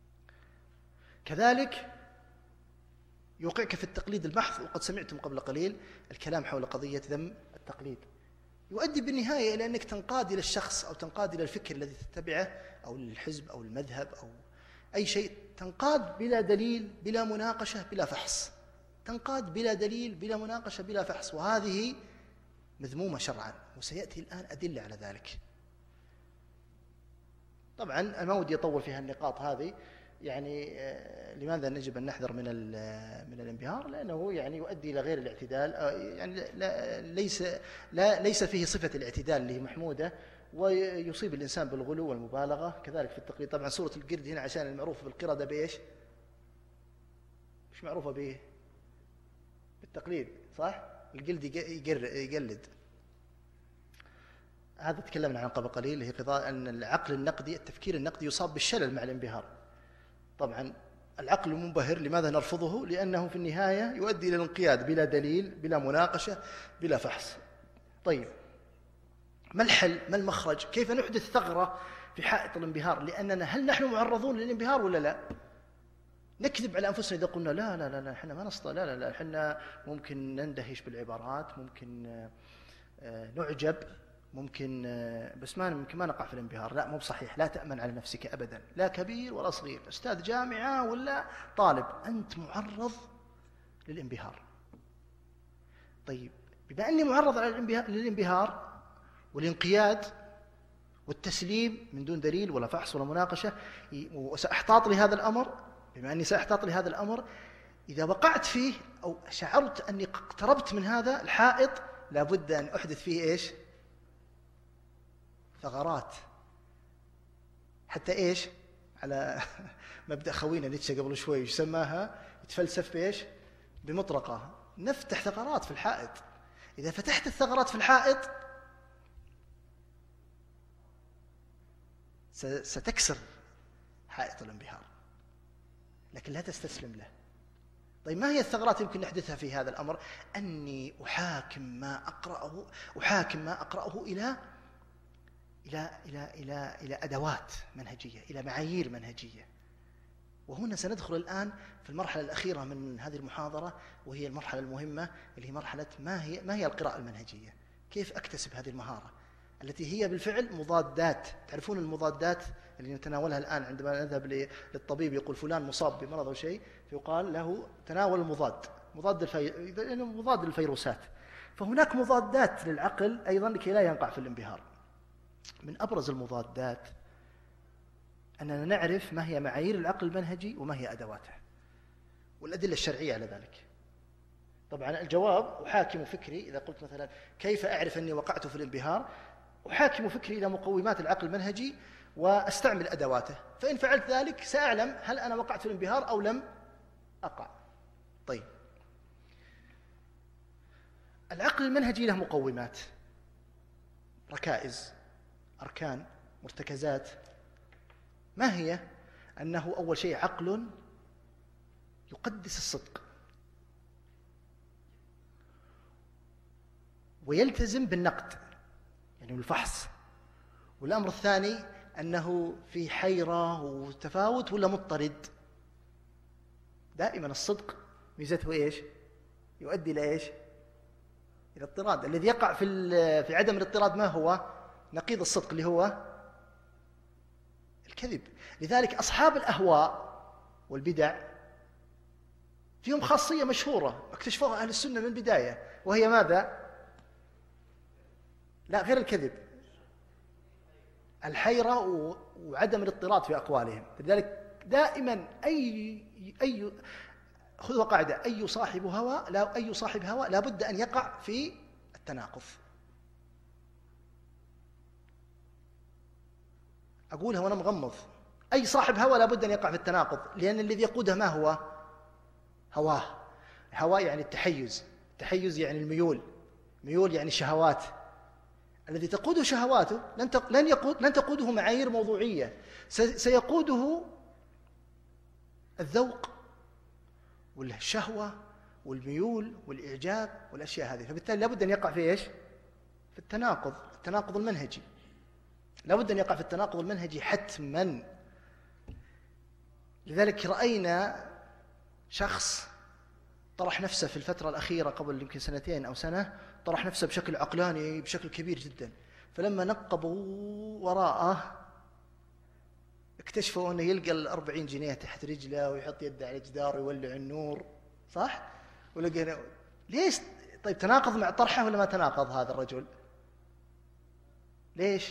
كذلك يوقعك في التقليد المحض، وقد سمعتم قبل قليل الكلام حول قضية ذم التقليد، يؤدي بالنهاية إلى أنك تنقاد إلى الشخص أو تنقاد إلى الفكر الذي تتبعه أو الحزب أو المذهب أو أي شيء، تنقاد بلا دليل، بلا مناقشة، بلا فحص، تنقاد بلا دليل، بلا مناقشة، بلا فحص، وهذه مذمومة شرعا، وسيأتي الآن أدلة على ذلك. طبعا ما ودي أطول في هالنقاط هذه، يعني لماذا نجب أن نحذر من من الانبهار؟ لأنه يعني يؤدي إلى غير الاعتدال، يعني لا ليس لا ليس فيه صفة الاعتدال اللي هي محمودة، ويصيب الإنسان بالغلو والمبالغة. كذلك في التقليد، طبعا سورة القرد هنا عشان المعروف بالقردة بإيش؟ مش معروفة به بالتقليد، صح؟ القلد يقلد. هذا تكلمنا عنه قبل قليل، هي قضاء أن العقل النقدي، التفكير النقدي يصاب بالشلل مع الانبهار. طبعا العقل المنبهر لماذا نرفضه؟ لأنه في النهاية يؤدي إلى الانقياد بلا دليل، بلا مناقشة، بلا فحص. طيب، ما الحل؟ ما المخرج؟ كيف نحدث ثغرة في حائط الانبهار؟ لأننا هل نحن معرضون للانبهار ولا لا؟ نكذب على أنفسنا إذا قلنا لا لا لا لا احنا ما نسطى، لا لا لا احنا ممكن نندهش بالعبارات، ممكن نعجب، ممكن بس ما ممكن ما نقع في الانبهار. لا، مو بصحيح، لا تأمن على نفسك أبدا، لا كبير ولا صغير، أستاذ جامعة ولا طالب، أنت معرض للانبهار. طيب، بما أني معرض للانبهار والانقياد والتسليم من دون دليل ولا فحص ولا مناقشة، وسأحتاط لهذا الأمر، بما أني سأحتاط لهذا الأمر، إذا وقعت فيه أو شعرت أني اقتربت من هذا الحائط، لابد أن أحدث فيه إيش؟ ثغرات، حتى إيش؟ على مبدأ خوينا نيتشه قبل شوي يسماها يتفلسف بإيش؟ بمطرقة، نفتح ثغرات في الحائط. إذا فتحت الثغرات في الحائط ستكسر حائط الانبهار، لكن لا تستسلم له. طيب، ما هي الثغرات يمكن نحدثها في هذا الأمر؟ أني أحاكم ما أقرأه أحاكم ما أقرأه إلى إلى إلى إلى إلى أدوات منهجية، إلى معايير منهجية. وهنا سندخل الآن في المرحلة الأخيرة من هذه المحاضرة، وهي المرحلة المهمة اللي هي مرحلة ما هي ما هي القراءة المنهجية؟ كيف أكتسب هذه المهارة التي هي بالفعل مضادات؟ تعرفون المضادات اللي نتناولها الآن عندما نذهب للطبيب يقول فلان مصاب بمرض أو شيء، فيقال له تناول المضاد، مضاد الفي... مضاد للفيروسات. فهناك مضادات للعقل أيضا لكي لا ينقع في الانبهار. من أبرز المضادات أننا نعرف ما هي معايير العقل المنهجي وما هي أدواته والأدلة الشرعية على ذلك. طبعا الجواب أحاكم فكري، إذا قلت مثلا كيف أعرف أني وقعت في الانبهار، أحاكم فكري إلى مقومات العقل المنهجي وأستعمل أدواته، فإن فعلت ذلك سأعلم هل أنا وقعت في الانبهار أو لم أقع. طيب، العقل المنهجي له مقومات، ركائز، أركان، مرتكزات. ما هي؟ أنه أول شيء عقل يقدس الصدق ويلتزم بالنقد يعني بالفحص. والأمر الثاني أنه في حيرة وتفاوت ولا مضطرد. دائما الصدق ميزته إيش؟ يؤدي إلى إيش؟ إلى اضطراد. الذي يقع في في عدم الاضطراد ما هو؟ نقيض الصدق اللي هو الكذب. لذلك أصحاب الأهواء والبدع فيهم خاصية مشهورة اكتشفوها أهل السنة من البداية، وهي ماذا؟ لا، غير الكذب، الحيرة وعدم الاضطراد في أقوالهم. لذلك دائما أي أي خذوا قاعدة: أي صاحب هوى لا أي صاحب هوى لا بد أن يقع في التناقض. أقولها وأنا مغمض: أي صاحب هوى لا بد أن يقع في التناقض، لأن الذي يقوده ما هو؟ هواه. هواه يعني التحيز، التحيز يعني الميول، ميول يعني شهوات. الذي تقوده شهواته لن لن يقود لن تقوده معايير موضوعية، سيقوده الذوق والشهوة والميول والإعجاب والأشياء هذه. فبالتالي لابد أن يقع في إيش؟ في التناقض، التناقض المنهجي. لابد أن يقع في التناقض المنهجي حتما. لذلك رأينا شخص طرح نفسه في الفترة الأخيرة قبل يمكن سنتين أو سنة، طرح نفسه بشكل عقلاني بشكل كبير جدا. فلما نقبوا وراءه اكتشفوا أنه يلقى الأربعين جنيه تحت رجله ويحط يده على الجدار ويولع النور، صح؟ ولقينا ليش؟ طيب تناقض مع طرحه ولا ما تناقض هذا الرجل؟ ليش؟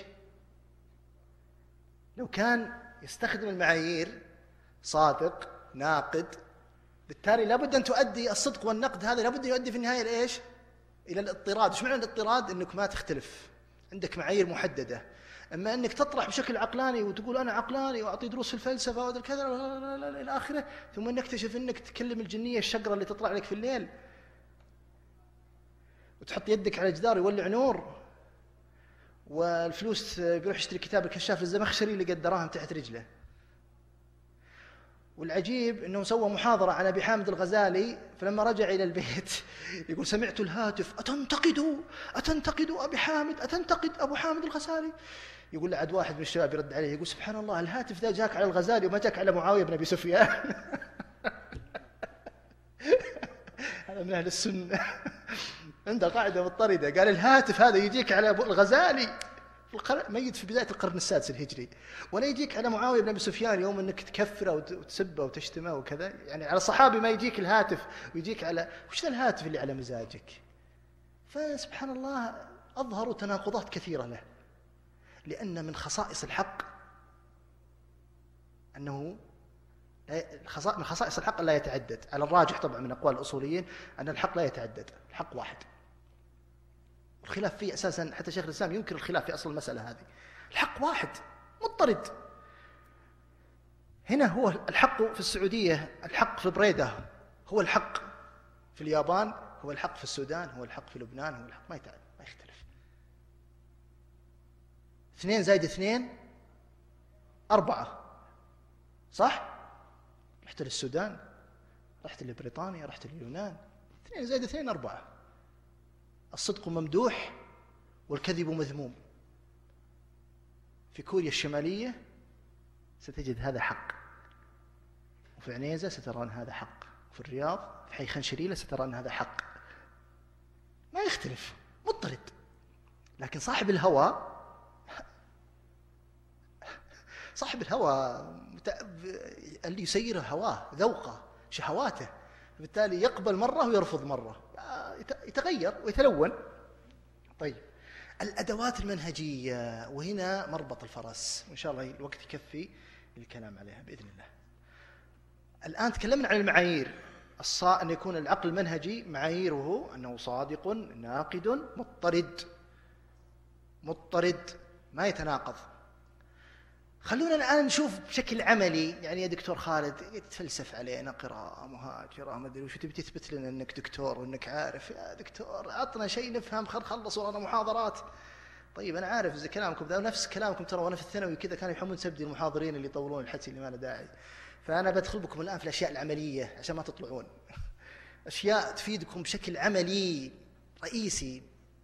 لو كان يستخدم المعايير صادق ناقد، بالتالي لابد أن تؤدي الصدق والنقد هذا لابد أن يؤدي في النهاية لإيش؟ إلى الاضطراد. إيش معنى الاضطراد؟ إنك ما تختلف، عندك معايير محددة. أما أنك تطرح بشكل عقلاني وتقول أنا عقلاني وأعطي دروس في الفلسفة وكذا إلى آخره، ثم نكتشف أنك تكلم الجنية الشقرة اللي تطلع لك في الليل وتحط يدك على جدار يولع نور، والفلوس بيروح يشتري كتاب الكشاف الزمخشري اللي قد دراهم تحت رجله. والعجيب أنه سوى محاضرة عن أبي حامد الغزالي، فلما رجع إلى البيت يقول سمعت الهاتف: أتنتقدوا أتنتقدوا أبي حامد، أتنتقد أبو حامد الغزالي؟ يقول له عد واحد من الشباب يرد عليه يقول سبحان الله، الهاتف ذا جاك على الغزالي وما جاك على معاوية بن أبي سفيان. هذا من أهل السنة. عنده قاعدة مضطردة، قال الهاتف هذا يجيك على الغزالي ميت في بداية القرن السادس الهجري، ولا يجيك على معاوية بن أبي سفيان يوم أنك تكفره وتسبه وتشتمه وكذا. يعني على الصحابي ما يجيك الهاتف، ويجيك على وش ذا الهاتف اللي على مزاجك؟ فسبحان الله أظهروا تناقضات كثيرة له، لأن من خصائص الحق أنه من خصائص الحق لا يتعدد. على الراجح طبعا من أقوال الأصوليين أن الحق لا يتعدد، الحق واحد. الخلاف فيه أساسا حتى شيخ الإسلام ينكر الخلاف في أصل المسألة هذه. الحق واحد مضطرد. هنا هو الحق في السعودية، الحق في بريدة هو الحق في اليابان، هو الحق في السودان، هو الحق في لبنان، هو الحق ما يتعدد ما يختلف. اثنين زائد اثنين أربعة، صح؟ رحت للسودان، رحت لبريطانيا، رحت لليونان، اثنين زائد اثنين أربعة. الصدق ممدوح والكذب مذموم. في كوريا الشمالية ستجد هذا حق، وفي عنيزة سترى هذا حق، وفي الرياض في حي خنشريلة سترى أن هذا حق، ما يختلف، مضطرد. لكن صاحب الهوى صاحب الهوى اللي يسيره هواه، ذوقه، شهواته، بالتالي يقبل مرة ويرفض مرة، يتغير ويتلون. طيب الأدوات المنهجية، وهنا مربط الفرس، وإن شاء الله الوقت يكفي الكلام عليها بإذن الله. الآن تكلمنا عن المعايير. الصا أن يكون العقل المنهجي معاييره أنه صادق ناقد مضطرد، مضطرد ما يتناقض. خلونا الآن نشوف بشكل عملي. يعني يا دكتور خالد تفلسف علينا قراءة مهاجرة ما أدري وش تبي تثبت لنا أنك دكتور وأنك عارف. يا دكتور عطنا شيء نفهم، خل خلص ورانا محاضرات. طيب أنا عارف إذا كلامكم ذا نفس كلامكم ترى، وأنا في الثانوي كذا كانوا يحمون سبدي المحاضرين اللي يطولون الحكي اللي ما له داعي. فأنا بدخل بكم الآن في الأشياء العملية عشان ما تطلعون، أشياء تفيدكم بشكل عملي رئيسي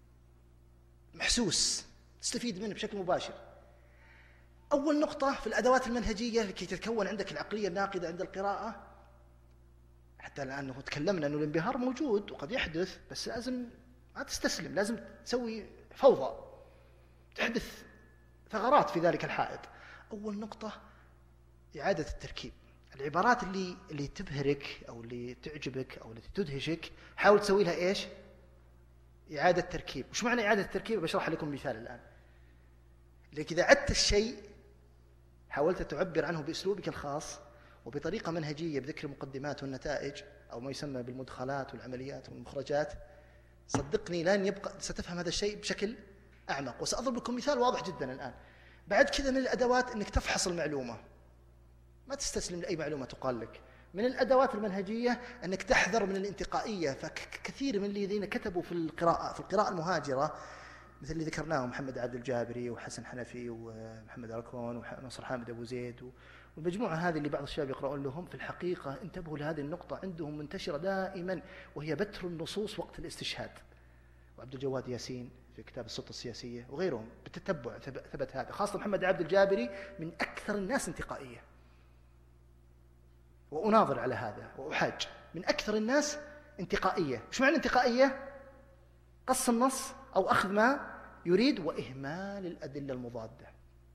محسوس تستفيد منه بشكل مباشر. أول نقطة في الأدوات المنهجية لكي تتكون عندك العقلية الناقدة عند القراءة، حتى لأنه تكلمنا أنه الانبهار موجود وقد يحدث، بس لازم ما تستسلم، لازم تسوي فوضى، تحدث ثغرات في ذلك الحائط. أول نقطة إعادة التركيب. العبارات اللي اللي تبهرك أو اللي تعجبك أو اللي تدهشك حاول تسوي لها إيش؟ إعادة تركيب. وش معنى إعادة التركيب؟ بشرح لكم مثال الآن. لكن إذا عدت الشيء حاولت تعبر عنه بأسلوبك الخاص وبطريقة منهجية بذكر المقدمات والنتائج أو ما يسمى بالمدخلات والعمليات والمخرجات، صدقني لن يبقى ستفهم هذا الشيء بشكل أعمق. وسأضرب لكم مثال واضح جدا الآن. بعد كذا من الأدوات أنك تفحص المعلومة، ما تستسلم لأي معلومة تقال لك. من الأدوات المنهجية أنك تحذر من الانتقائية. فكثير من الذين كتبوا في القراءة في القراءة المهاجرة مثل اللي ذكرناهم محمد عبد الجابري وحسن حنفي ومحمد أركون ونصر حامد أبو زيد والمجموعة هذه اللي بعض الشباب يقرؤون لهم، في الحقيقة انتبهوا لهذه النقطة عندهم منتشرة دائما، وهي بتر النصوص وقت الاستشهاد. وعبد الجواد ياسين في كتاب السلطة السياسية وغيرهم بالتتبع ثبت هذا. خاصة محمد عبد الجابري من أكثر الناس انتقائية، وأناظر على هذا وأحاج، من أكثر الناس انتقائية. وش معنى انتقائية؟ قص النص أو أخذ ما يريد وإهمال الأدلة المضادة.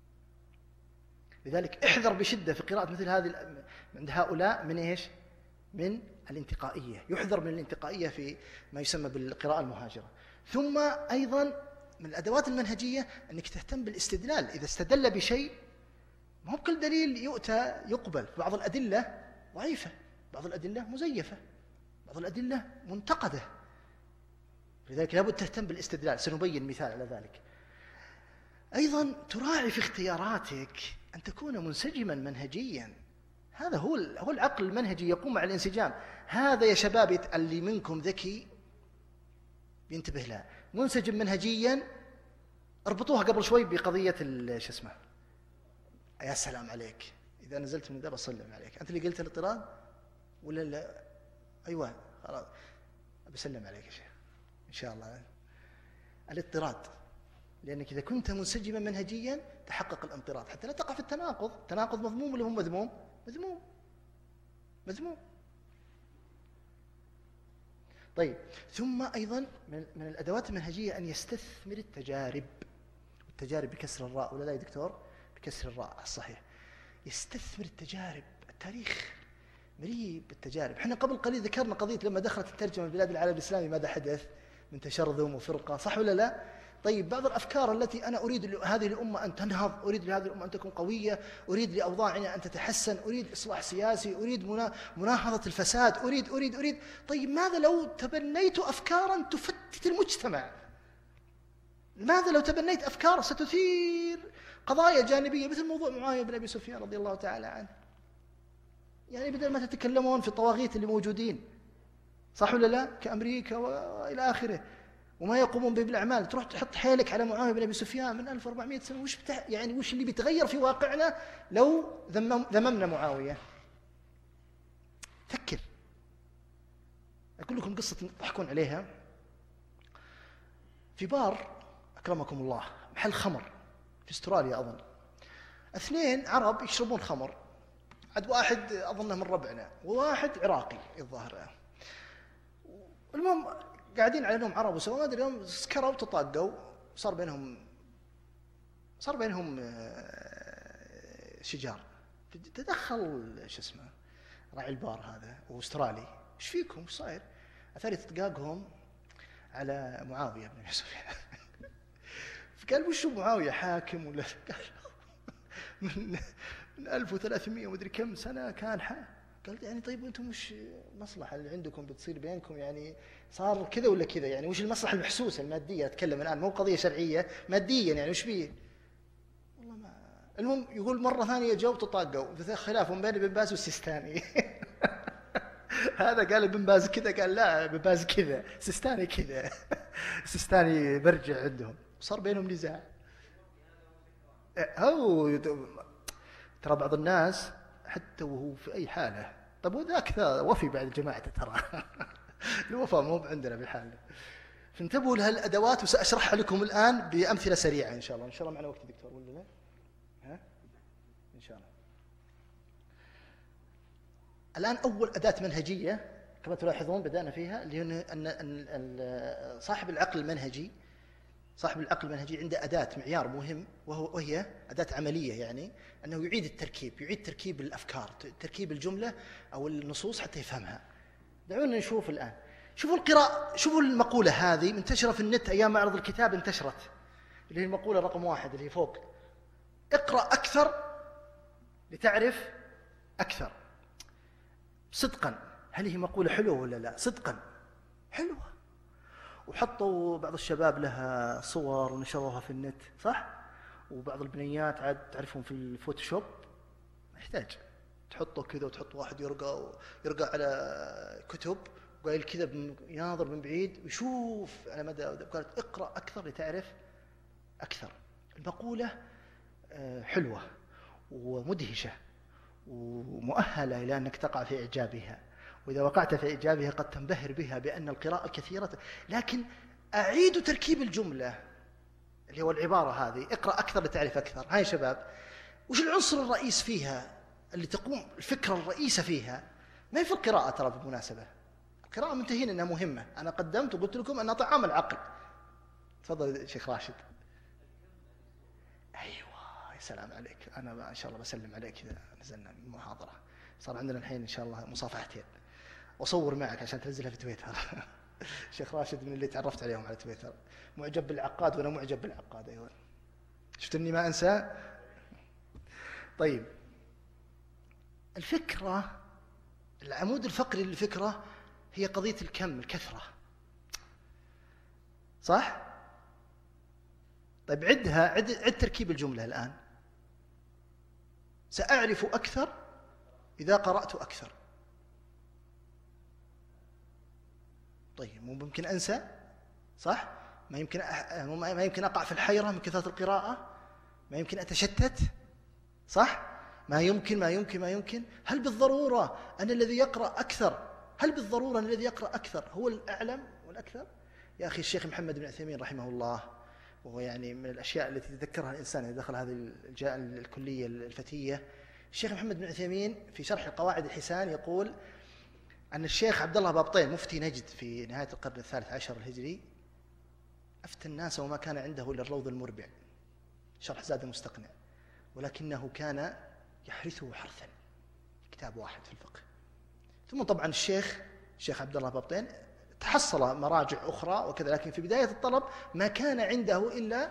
لذلك احذر بشدة في قراءة مثل هذه عند هؤلاء من إيش؟ من الانتقائية. يحذر من الانتقائية في ما يسمى بالقراءة المهاجرة. ثم أيضا من الأدوات المنهجية أنك تهتم بالاستدلال. إذا استدل بشيء، ما هو كل دليل يؤتى يقبل. بعض الأدلة ضعيفة، بعض الأدلة مزيفة، بعض الأدلة منتقدة. لذلك لابد تهتم بالاستدلال، سنبين مثال على ذلك. أيضا تراعي في اختياراتك أن تكون منسجما منهجيا. هذا هو هو العقل المنهجي يقوم على الانسجام. هذا يا شباب اللي منكم ذكي ينتبه له. منسجم منهجيا، اربطوها قبل شوي بقضية شو اسمه، يا سلام عليك، إذا نزلت من ذا بسلم عليك. أنت اللي قلت الاضطراد ولا لا؟ أيوة خلاص بسلم عليك يا شيخ إن شاء الله. الاضطراد، لأنك إذا كنت منسجما منهجيا تحقق الانطراد حتى لا تقع في التناقض. تناقض مضموم ولا هم مذموم؟ مذموم مذموم. طيب، ثم أيضا من, من الأدوات المنهجية أن يستثمر التجارب. التجارب بكسر الراء ولا لا يا دكتور؟ بكسر الراء الصحيح. يستثمر التجارب. التاريخ مليء بالتجارب. احنا قبل قليل ذكرنا قضية لما دخلت الترجمة في بلاد العالم الإسلامي ماذا حدث من تشرذم وفرقة، صح ولا لا؟ طيب، بعض الأفكار التي أنا أريد هذه الأمة أن تنهض، أريد لهذه الأمة أن تكون قوية، أريد لأوضاعنا أن تتحسن، أريد إصلاح سياسي، أريد مناهضة الفساد، أريد أريد أريد طيب، ماذا لو تبنيت أفكارا تفتت المجتمع؟ ماذا لو تبنيت أفكار ستثير قضايا جانبية مثل موضوع معاوية بن أبي سفيان رضي الله تعالى عنه؟ يعني بدل ما تتكلمون في الطواغيت اللي موجودين، صح ولا لا، كأمريكا وإلى آخره، وما يقومون به بالأعمال، تروح تحط حيلك على معاوية بن أبي سفيان من ألف وأربعمائة سنة. وش بتح... يعني وش اللي بيتغير في واقعنا لو ذمم... ذممنا معاوية؟ فكر. أقول لكم قصة تضحكون عليها. في بار أكرمكم الله، محل خمر في استراليا أظن، اثنين عرب يشربون خمر، عاد واحد أظنه من ربعنا وواحد عراقي الظاهر. المهم قاعدين على انهم عرب وسوا، ما ادري يوم سكروا وتطاقوا، صار بينهم صار بينهم شجار. تدخل شو اسمه راعي البار هذا واسترالي، ايش فيكم ايش صاير؟ اثاري تطقاقهم على معاويه بن ابي سفيان. فقال وشو معاويه حاكم ولا؟ قال من من ألف وثلاثمائة ومدري كم سنه كان حاكم. قال يعني طيب وانتم وش المصلحة اللي عندكم بتصير بينكم؟ يعني صار كذا ولا كذا؟ يعني وش المصلحة المحسوسة المادية؟ أتكلم الآن مو قضية شرعية، ماديا يعني وش بيه؟ والله ما. المهم يقول مرة ثانية جاوب تطاقوا، خلاف بين ابن باز والسيستاني. هذا قال ابن باز كذا، قال لا ابن باز كذا، سيستاني كذا. سيستاني برجع عندهم. صار بينهم نزاع. هو ترى بعض الناس حتى وهو في أي حالة، طب وذاك وفي بعد جماعته ترى الوفاء مو عندنا بحاله. فانتبهوا لهالأدوات وسأشرحها لكم الآن بأمثلة سريعة إن شاء الله. إن شاء الله معنا وقت دكتور ولا لا؟ ها؟ إن شاء الله. الآن أول أداة منهجية كما تلاحظون بدأنا فيها، اللي هي أن صاحب العقل المنهجي صاحب العقل المنهجي عنده أداة معيار مهم، وهو وهي أداة عملية، يعني أنه يعيد التركيب، يعيد تركيب الأفكار، تركيب الجملة أو النصوص حتى يفهمها. دعونا نشوف الآن. شوفوا القراءة، شوفوا المقولة هذه منتشرة في النت أيام معرض الكتاب، انتشرت، اللي هي المقولة رقم واحد اللي هي فوق: اقرأ أكثر لتعرف أكثر. صدقا هل هي مقولة حلوة ولا لا؟ صدقا حلوة. وحطوا بعض الشباب لها صور ونشروها في النت، صح؟ وبعض البنيات عاد تعرفهم في الفوتوشوب، ما يحتاج تحطه كذا وتحط واحد يرقى يرقى على كتب وقايل كذا يناظر من بعيد ويشوف على مدى. قالت اقرأ أكثر لتعرف أكثر. المقولة حلوة ومدهشة ومؤهلة إلى أنك تقع في إعجابها، وإذا وقعت في إعجابها قد تنبهر بها بأن القراءة الكثيرة. لكن أعيد تركيب الجملة اللي هو العبارة هذه: اقرأ أكثر لتعرف أكثر. هاي شباب وش العنصر الرئيس فيها اللي تقوم الفكرة الرئيسة فيها؟ ما هي في القراءة ترى، بالمناسبة القراءة منتهين أنها مهمة. أنا قدمت وقلت لكم أنها طعام العقل. تفضل شيخ راشد. أيوة يا سلام عليك، أنا إن شاء الله بسلم عليك إذا نزلنا من المحاضرة. صار عندنا الحين إن شاء الله مصافحتين، وأصور معك عشان تنزلها في تويتر. شيخ راشد من اللي تعرفت عليهم على تويتر، معجب بالعقاد وأنا معجب بالعقاد أيضا. شفت إني ما أنسى. طيب الفكرة، العمود الفقري للفكرة هي قضية الكم، الكثرة، صح؟ طيب عدها، عد, عد تركيب الجملة الآن. سأعرف أكثر إذا قرأت أكثر. طيب مو ممكن أنسى، صح؟ ما يمكن أح... ما يمكن أقع في الحيرة من كثرة القراءة، ما يمكن أتشتت، صح؟ ما يمكن ما يمكن ما يمكن هل بالضرورة أن الذي يقرأ أكثر هل بالضرورة أن الذي يقرأ أكثر هو الأعلم والأكثر؟ يا أخي الشيخ محمد بن عثيمين رحمه الله، وهو يعني من الأشياء التي يتذكرها الإنسان إذا دخل هذه الكلية الفتية، الشيخ محمد بن عثيمين في شرح القواعد الحسان يقول أن الشيخ عبد الله بابطين مفتي نجد في نهاية القرن الثالث عشر الهجري أفتى الناس وما كان عنده إلا الروض المربع شرح زاد المستقنع، ولكنه كان يحرثه حرثا، كتاب واحد في الفقه. ثم طبعا الشيخ الشيخ عبد الله بابطين تحصل مراجع أخرى وكذا، لكن في بداية الطلب ما كان عنده إلا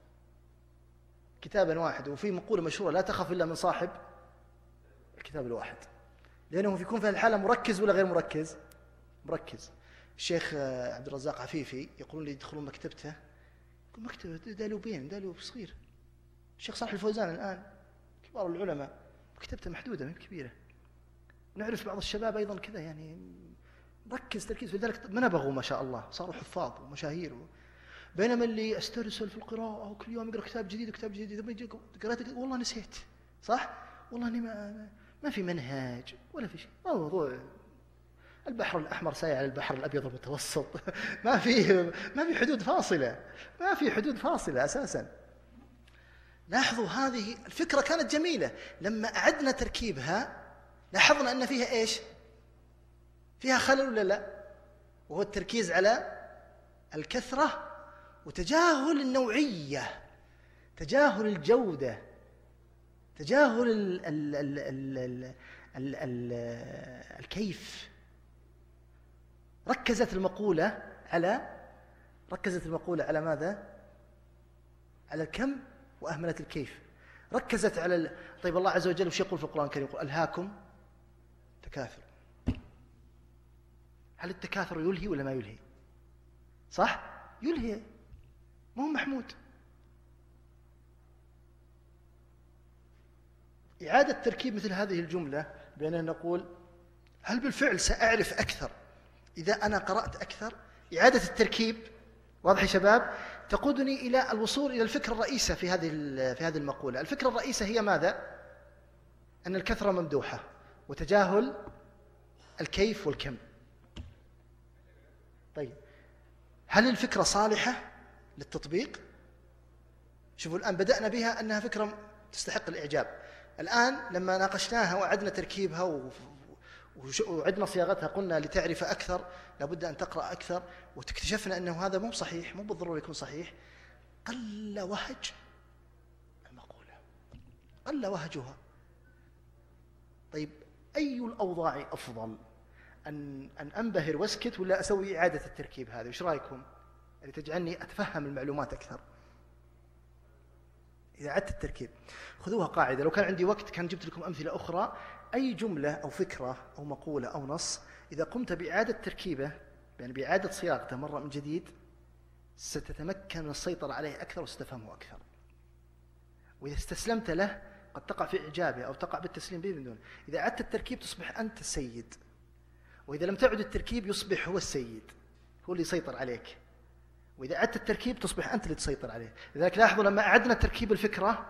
كتابا واحد. وفي مقولة مشهورة: لا تخف إلا من صاحب الكتاب الواحد، لأنه يكون في الحالة مركز ولا غير مركز؟ مركز. الشيخ عبد الرزاق عفيفي يقولون لي يدخلون مكتبته، يقول مكتبة دالوبين دالوب صغير. الشيخ صالح الفوزان الآن كبار العلماء مكتبته محدودة مو كبيرة. نعرف بعض الشباب أيضا كذا يعني مركز تركيز، لذلك ما نبغوا ما شاء الله صاروا حفاظ ومشاهير. بينما اللي استرسل في القراءة وكل يوم يقرأ كتاب جديد وكتاب جديد، ثم يجي قرأت والله نسيت، صح؟ والله إني ما ما في منهج ولا في شيء، الموضوع البحر الأحمر سايع على البحر الأبيض المتوسط. ما في ما في حدود فاصلة، ما في حدود فاصلة أساسا. لاحظوا هذه الفكرة كانت جميلة، لما أعدنا تركيبها لاحظنا أن فيها إيش؟ فيها خلل ولا لا؟ وهو التركيز على الكثرة وتجاهل النوعية، تجاهل الجودة، تجاهل ال ال ال ال ال ال ال الكيف. ركزت المقولة على ركزت المقولة على ماذا؟ على الكم وأهملت الكيف. ركزت على ال... طيب الله عز وجل وش يقول في القرآن الكريم؟ يقول ألهاكم تكاثر. هل التكاثر يلهي ولا ما يلهي؟ صح؟ يلهي، ما هو محمود. إعادة تركيب مثل هذه الجملة بأننا نقول هل بالفعل سأعرف أكثر إذا أنا قرأت أكثر؟ إعادة التركيب، واضح يا شباب؟ تقودني إلى الوصول إلى الفكرة الرئيسة في هذه في هذه المقولة. الفكرة الرئيسة هي ماذا؟ أن الكثرة ممدوحة وتجاهل الكيف والكم. طيب، هل الفكرة صالحة للتطبيق؟ شوفوا الآن بدأنا بها أنها فكرة تستحق الإعجاب. الآن لما ناقشناها وعدنا تركيبها وعدنا صياغتها قلنا لتعرف أكثر لابد أن تقرأ أكثر، واكتشفنا أنه هذا مو صحيح، مو بالضرورة يكون صحيح. قل وهج المقولة، قل وهجها. طيب، أي الأوضاع أفضل؟ أن أن أنبهر واسكت ولا أسوي إعادة التركيب هذه؟ وش رأيكم؟ اللي تجعلني أتفهم المعلومات أكثر. إذا عدت التركيب، خذوها قاعدة. لو كان عندي وقت كان جبت لكم أمثلة أخرى. أي جملة أو فكرة أو مقولة أو نص إذا قمت بإعادة تركيبه، يعني بإعادة صياغته مرة من جديد، ستتمكن من السيطرة عليه أكثر وستفهمه أكثر. وإذا استسلمت له قد تقع في إعجابه أو تقع بالتسليم به من دونه. إذا عدت التركيب تصبح أنت السيد، وإذا لم تعد التركيب يصبح هو السيد، هو اللي يسيطر عليك. وإذا عدت التركيب تصبح أنت اللي تسيطر عليه. لذلك لاحظوا لما أعدنا تركيب الفكرة،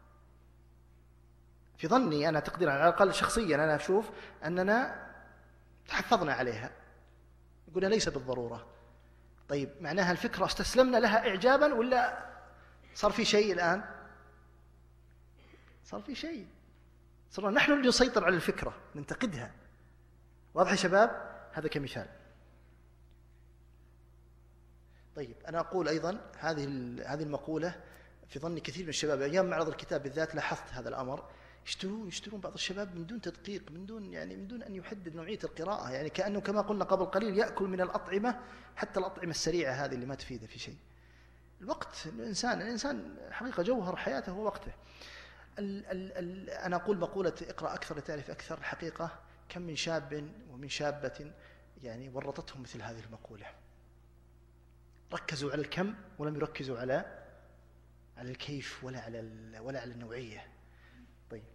في ظني أنا تقديرا على الأقل شخصيا أنا أشوف أننا تحفظنا عليها، قلنا ليس بالضرورة. طيب، معناها الفكرة استسلمنا لها إعجابا ولا صار في شيء الآن؟ صار في شيء، صرنا نحن اللي نسيطر على الفكرة، ننتقدها. واضح يا شباب؟ هذا كمثال. طيب، أنا أقول أيضا هذه هذه المقولة في ظني كثير من الشباب أيام معرض الكتاب بالذات لاحظت هذا الأمر، يشترون يشترون بعض الشباب من دون تدقيق، من دون يعني من دون أن يحدد نوعية القراءة، يعني كأنه كما قلنا قبل قليل يأكل من الأطعمة، حتى الأطعمة السريعة هذه اللي ما تفيده في شيء. الوقت، الإنسان الإنسان حقيقة جوهر حياته هو وقته. ال ال ال أنا أقول مقولة اقرأ أكثر لتعرف أكثر. الحقيقة كم من شاب ومن شابة يعني ورطتهم مثل هذه المقولة، ركزوا على الكم ولم يركزوا على على الكيف ولا على ولا على النوعية. طيب،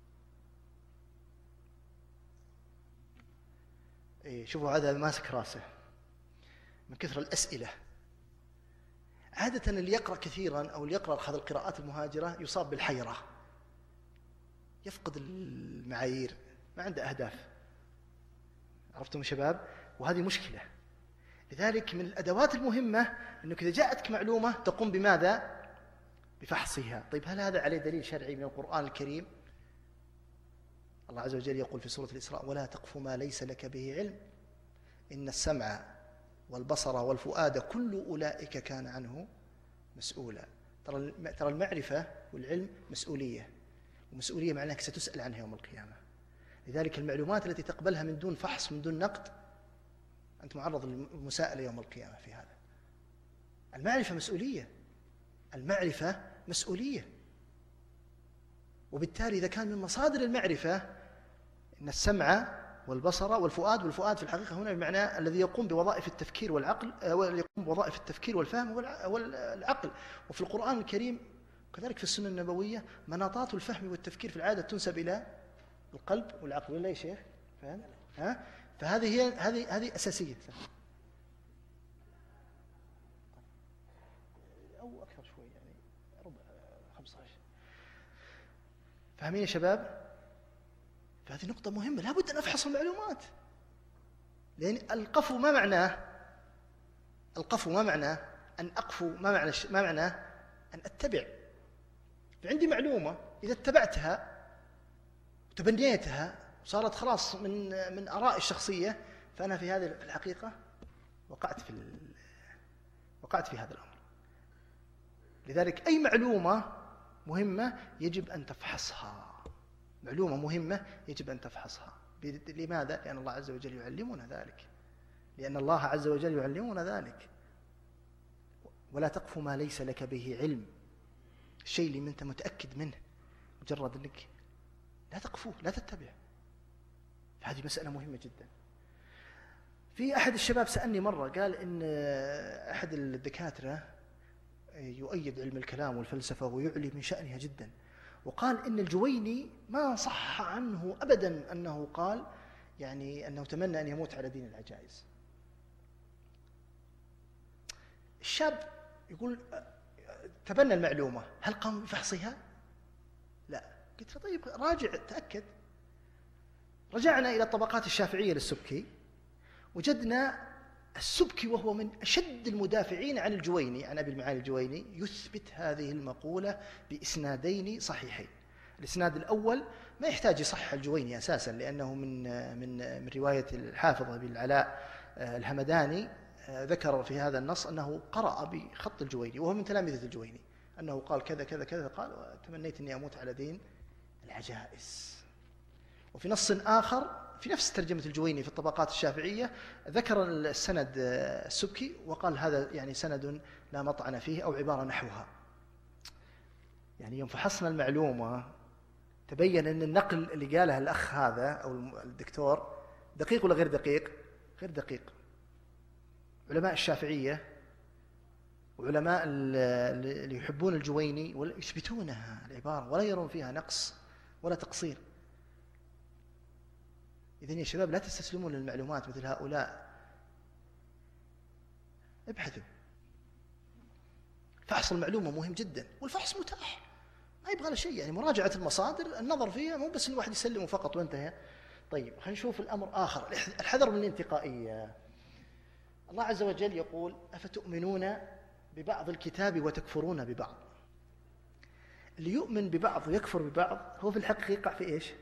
إيه، شوفوا هذا ماسك راسه من كثر الأسئلة. عادة اللي يقرأ كثيرا أو اللي يقرأ هذه القراءات المهاجرة يصاب بالحيرة، يفقد المعايير، ما عنده أهداف. عرفتم يا شباب؟ وهذه مشكلة. لذلك من الأدوات المهمة أنك إذا جاءتك معلومة تقوم بماذا؟ بفحصها. طيب، هل هذا عليه دليل شرعي من القرآن الكريم؟ الله عز وجل يقول في سورة الإسراء: ولا تقف ما ليس لك به علم إن السمع والبصر والفؤاد كل أولئك كان عنه مسؤولا. ترى ترى المعرفة والعلم مسؤولية، ومسؤولية معناها أنك ستسأل عنها يوم القيامة. لذلك المعلومات التي تقبلها من دون فحص من دون نقد أنت معرض للمساءلة يوم القيامة في هذا. المعرفة مسؤولية، المعرفة مسؤولية. وبالتالي إذا كان من مصادر المعرفة إن السمع والبصر والفؤاد، والفؤاد في الحقيقة هنا بمعنى الذي يقوم بوظائف التفكير والعقل، يقوم بوظائف التفكير والفهم والعقل. وفي القرآن الكريم كذلك في السنة النبوية مناطات الفهم والتفكير في العادة تنسب إلى القلب والعقل، ولا يا شيخ؟ فهم؟ ها؟ فهذه هي هذه هذه أساسية. أو أكثر شوي يعني ربع خمسة عشر. فاهمين يا شباب؟ فهذه نقطة مهمة، لابد أن أفحص المعلومات. لأن القفو ما معناه القفو ما معناه أن أقفو، ما معنى ما معناه أن أتبع. فعندي معلومة إذا اتبعتها وتبنيتها وصارت خلاص من من آرائي الشخصية، فأنا في هذه الحقيقة وقعت في وقعت في هذا الأمر. لذلك أي معلومة مهمة يجب أن تفحصها. معلومة مهمة يجب أن تفحصها. لماذا؟ لأن الله عز وجل يعلمنا ذلك. لأن الله عز وجل يعلمنا ذلك. ولا تقف ما ليس لك به علم. الشيء اللي أنت متأكد منه مجرد أنك لا تقفوه، لا تتبع. هذه مسألة مهمة جدا. في أحد الشباب سألني مرة، قال إن أحد الدكاترة يؤيد علم الكلام والفلسفة ويعلي من شأنها جدا، وقال إن الجويني ما صح عنه أبدا أنه قال يعني أنه تمنى أن يموت على دين العجائز. الشاب يقول تبنى المعلومة، هل قام بفحصها؟ لا. قلت له طيب راجع تأكد. رجعنا إلى الطبقات الشافعية للسبكي، وجدنا السبكي وهو من أشد المدافعين عن الجويني، عن أبي المعالي الجويني، يثبت هذه المقولة بإسنادين صحيحين. الإسناد الأول ما يحتاج يصح الجويني أساسا، لأنه من من من رواية الحافظ أبي العلاء الهمداني، ذكر في هذا النص أنه قرأ بخط الجويني وهو من تلامذة الجويني، أنه قال كذا كذا كذا، قال وتمنيت أني أموت على دين العجائز. وفي نص آخر في نفس ترجمة الجويني في الطبقات الشافعية ذكر السند السبكي وقال هذا يعني سند لا مطعن فيه، أو عبارة نحوها. يعني يوم فحصنا المعلومة تبين أن النقل اللي قاله الأخ هذا أو الدكتور دقيق ولا غير دقيق؟ غير دقيق. علماء الشافعية وعلماء اللي يحبون الجويني يثبتونها العبارة ولا يرون فيها نقص ولا تقصير. إذن يا شباب لا تستسلمون للمعلومات مثل هؤلاء، ابحثوا. فحص المعلومة مهم جدا، والفحص متاح، ما يبغى له شيء، يعني مراجعة المصادر، النظر فيها، مو بس الواحد يسلمه فقط وانتهى. طيب خلينا نشوف الأمر آخر، الحذر من الانتقائية. الله عز وجل يقول أفتؤمنون ببعض الكتاب وتكفرون ببعض. اللي يؤمن ببعض ويكفر ببعض هو في الحقيقة يقع في إيش؟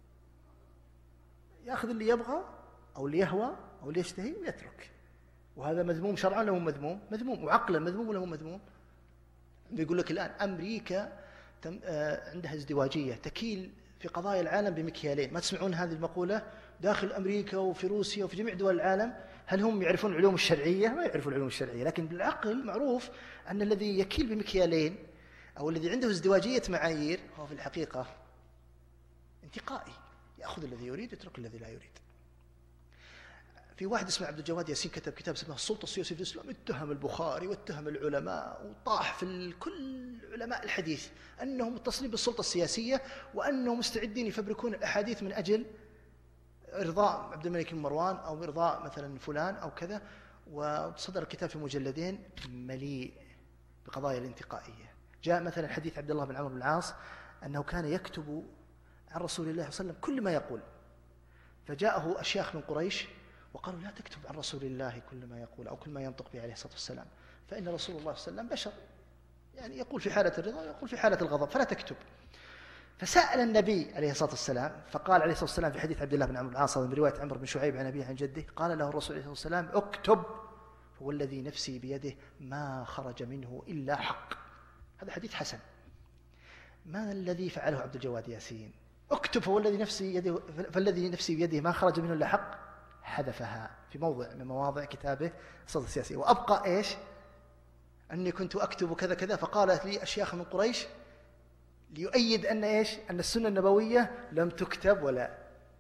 يأخذ اللي يبغى أو اللي يهوى أو اللي يشتهي ويترك. وهذا مذموم شرعا ولا مو مذموم؟ مذموم. وعقلا مذموم ولا مو مذموم؟ بيقول لك الآن أمريكا عندها ازدواجية، تكيل في قضايا العالم بمكيالين. ما تسمعون هذه المقولة؟ داخل أمريكا وفي روسيا وفي جميع دول العالم هل هم يعرفون العلوم الشرعية؟ ما يعرفون العلوم الشرعية، لكن بالعقل معروف أن الذي يكيل بمكيالين أو الذي عنده ازدواجية معايير هو في الحقيقة انتقائي، يأخذ الذي يريد يترك الذي لا يريد. في واحد اسمه عبد الجواد ياسين كتب كتاب اسمه السلطة السياسية في الإسلام، اتهم البخاري واتهم العلماء وطاح في كل علماء الحديث أنهم متصلين بالسلطة السياسية وأنهم مستعدين يفبركون الأحاديث من أجل إرضاء عبد الملك بن مروان أو إرضاء مثلا فلان أو كذا. وصدر الكتاب في مجلدين مليء بقضايا الانتقائية. جاء مثلا حديث عبد الله بن عمرو بن العاص أنه كان يكتب عن رسول الله صلى الله عليه وسلم كل ما يقول، فجاءه أشياخ من قريش وقالوا لا تكتب عن رسول الله كل ما يقول أو كل ما ينطق به عليه الصلاة والسلام، فإن رسول الله صلى الله عليه وسلم بشر، يعني يقول في حالة الرضا ويقول في حالة الغضب، فلا تكتب. فسأل النبي عليه الصلاة والسلام فقال عليه الصلاة والسلام في حديث عبد الله بن عمرو بن العاص من رواية عمرو بن شعيب عن أبيه عن جده، قال له الرسول عليه الصلاة والسلام اكتب فوالذي نفسي بيده ما خرج منه إلا حق. هذا حديث حسن. ما الذي فعله عبد الجواد ياسين؟ اكتب فوالذي نفسي يده فالذي نفسي بيده ما خرج منه إلا حق، حذفها في موضع من مواضع كتابه السلطة السياسية. وأبقى إيش؟ أني كنت أكتب كذا كذا، فقالت لي أشياخ من قريش ليؤيد أن إيش؟ أن السنة النبوية لم تكتب ولا.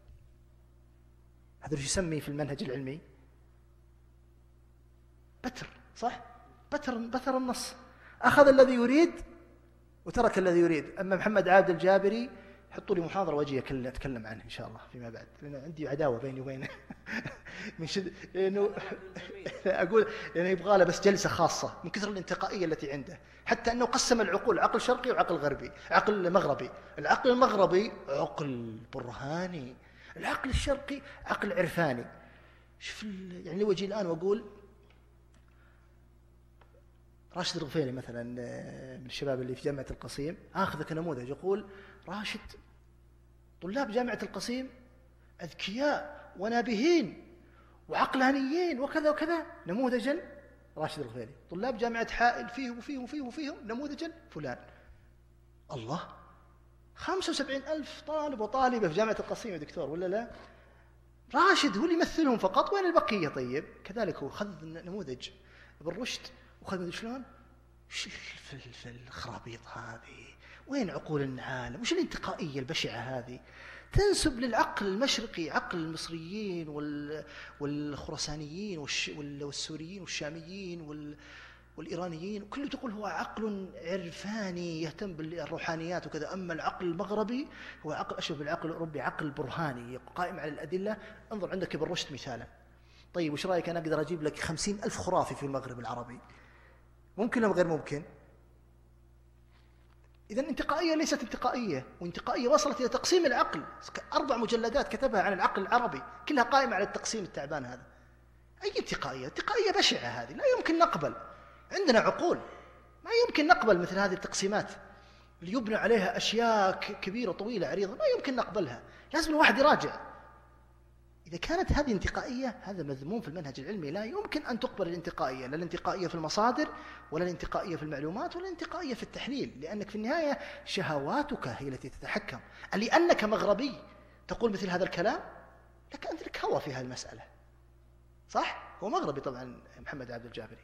هذا اللي يسمي في المنهج العلمي بتر، صح؟ بتر بتر النص، أخذ الذي يريد وترك الذي يريد. أما محمد عابد الجابري حطوا لي محاضرة وجهي أتكلم عنه إن شاء الله فيما بعد، لأن عندي عداوة بيني وبينه من شد، لأنه أقول لأنه يبغى له بس جلسة خاصة من كثر الانتقائية التي عنده، حتى أنه قسم العقول عقل شرقي وعقل غربي، عقل مغربي. العقل المغربي عقل برهاني، العقل الشرقي عقل عرفاني. شوف يعني لو أجي الآن وأقول راشد الغفيري مثلا من الشباب اللي في جامعة القصيم، آخذ كنموذج، يقول راشد طلاب جامعة القصيم أذكياء ونابهين وعقلانيين وكذا وكذا، نموذجا راشد الغفيري. طلاب جامعة حائل فيهم وفيهم وفيهم وفيهم، نموذجا فلان. الله، خمسة وسبعين ألف طالب وطالبة في جامعة القصيم يا دكتور، ولا لا؟ راشد هو اللي يمثلهم فقط، وين البقية؟ طيب كذلك هو خذ نموذج ابن رشد وخذ مدري شلون. وش الخرابيط هذه؟ وين عقول العالم؟ وش الانتقائية البشعة هذه؟ تنسب للعقل المشرقي عقل المصريين والخراسانيين والسوريين والشاميين والإيرانيين، كله تقول هو عقل عرفاني يهتم بالروحانيات وكذا. أما العقل المغربي هو عقل أشبه بالعقل الأوروبي، عقل برهاني قائم على الأدلة. انظر عندك ابن رشد مثالا. طيب وش رأيك أنا أقدر أجيب لك خمسين ألف خرافي في المغرب العربي؟ ممكن أم غير ممكن؟ إذن انتقائية ليست انتقائية، وانتقائية وصلت إلى تقسيم العقل. أربع مجلدات كتبها عن العقل العربي كلها قائمة على التقسيم التعبان هذا. أي انتقائية؟ انتقائية بشعة هذه، لا يمكن نقبل. عندنا عقول، ما يمكن نقبل مثل هذه التقسيمات اللي يبنى عليها أشياء كبيرة طويلة عريضة، ما يمكن نقبلها. لازم الواحد يراجع. إذا كانت هذه انتقائية، هذا مذموم في المنهج العلمي. لا يمكن أن تقبل الانتقائية، لا الانتقائية في المصادر ولا الانتقائية في المعلومات ولا الانتقائية في التحليل، لأنك في النهاية شهواتك هي التي تتحكم. لأنك مغربي تقول مثل هذا الكلام، لك أنت لك هوى في هذه المسألة، صح؟ هو مغربي طبعا محمد عبد الجابري.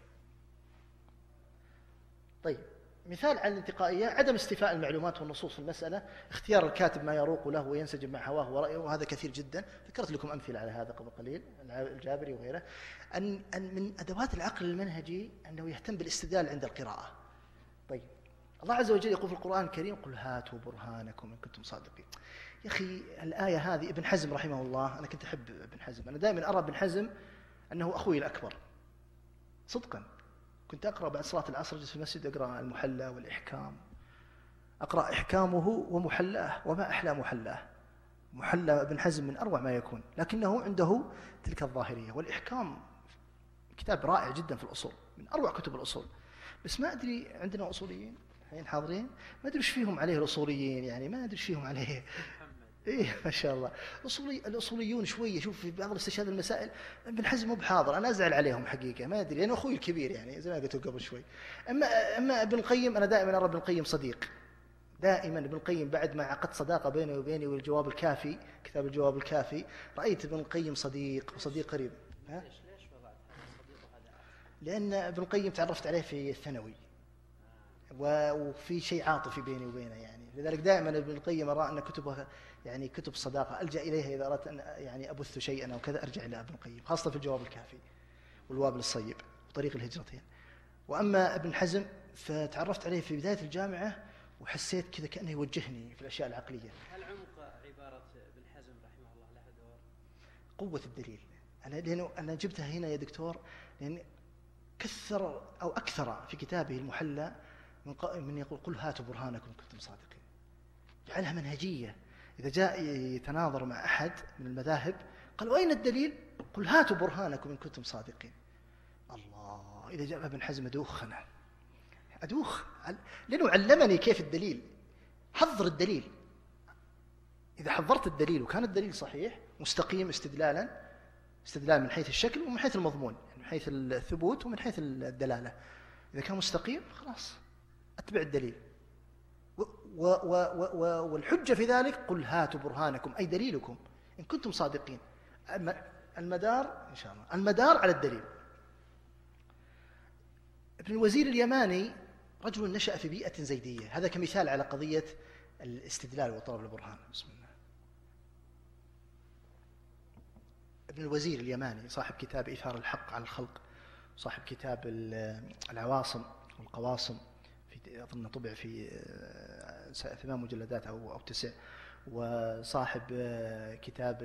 طيب، مثال على الانتقائية: عدم استيفاء المعلومات والنصوص في المسألة، اختيار الكاتب ما يروق له وينسجم مع هواه ورأيه، وهذا كثير جدا. ذكرت لكم أمثلة على هذا قبل قليل، الجابري وغيره. أن أن من أدوات العقل المنهجي أنه يهتم بالاستدلال عند القراءة. طيب، الله عز وجل يقول في القرآن الكريم: قل هاتوا برهانكم إن كنتم صادقين. يا أخي، الآية هذه ابن حزم رحمه الله، أنا كنت أحب ابن حزم، أنا دائما أرى ابن حزم أنه أخوي الأكبر صدقا. كنت أقرأ بعد صلاة العصر، أجلس في المسجد أقرأ المحلى والإحكام، أقرأ إحكامه ومحلاه، وما أحلى محلاه. محلى ابن حزم من أروع ما يكون، لكنه عنده تلك الظاهرية. والإحكام كتاب رائع جدا في الأصول، من أروع كتب الأصول. بس ما أدري، عندنا أصوليين الحين حاضرين، ما أدري إيش فيهم عليه الأصوليين، يعني ما أدري إيش فيهم عليه. إيه ما شاء الله. الأصولي الأصوليون شوية، شوف في بعض الاستشهاد المسائل ابن حزم مو بحاضر، أنا أزعل عليهم حقيقة، ما أدري، لأنه أخوي الكبير يعني زي ما قلت قبل شوي. أما أما ابن القيم، أنا دائما أرى ابن القيم صديق. دائما ابن القيم بعد ما عقدت صداقة بيني وبيني والجواب الكافي، كتاب الجواب الكافي، رأيت ابن القيم صديق وصديق قريب. ها؟ لأن ابن القيم تعرفت عليه في الثانوي، وفي شيء عاطفي بيني وبينه يعني، لذلك دائما ابن القيم أرى أن كتبه يعني كتب صداقة ألجأ إليها إذا أردت أن يعني أبث شيئا أو كذا، أرجع إلى ابن القيم، خاصة في الجواب الكافي والوابل الصيب وطريق الهجرتين. وأما ابن حزم فتعرفت عليه في بداية الجامعة، وحسيت كذا كأنه يوجهني في الأشياء العقلية. هل عمق عبارة ابن حزم رحمه الله لها دور؟ قوة الدليل. أنا لأنه أنا جبتها هنا يا دكتور، لأن كثر أو أكثر في كتابه المحلى من, من يقول: قل هاتوا برهانكم إن كنتم صادقين. جعلها منهجية. إذا جاء يتناظر مع أحد من المذاهب قال: وأين الدليل؟ قل هاتوا برهانكم إن كنتم صادقين. الله، إذا جاء ابن حزم أدوخ أنا أدوخ، لأنه علمني كيف الدليل. حضر الدليل، إذا حضرت الدليل وكان الدليل صحيح مستقيم استدلالا، استدلال من حيث الشكل ومن حيث المضمون، يعني من حيث الثبوت ومن حيث الدلالة، إذا كان مستقيم خلاص أتبع الدليل. و و و و والحجة في ذلك: قل هاتوا برهانكم، أي دليلكم إن كنتم صادقين. المدار إن شاء الله المدار على الدليل. ابن الوزير اليماني رجل نشأ في بيئة زيدية، هذا كمثال على قضية الاستدلال وطلب البرهان. بسم الله. ابن الوزير اليماني صاحب كتاب إيثار الحق على الخلق، صاحب كتاب العواصم والقواصم، في أظن طبع في ثمان مجلدات أو أو تسع، وصاحب كتاب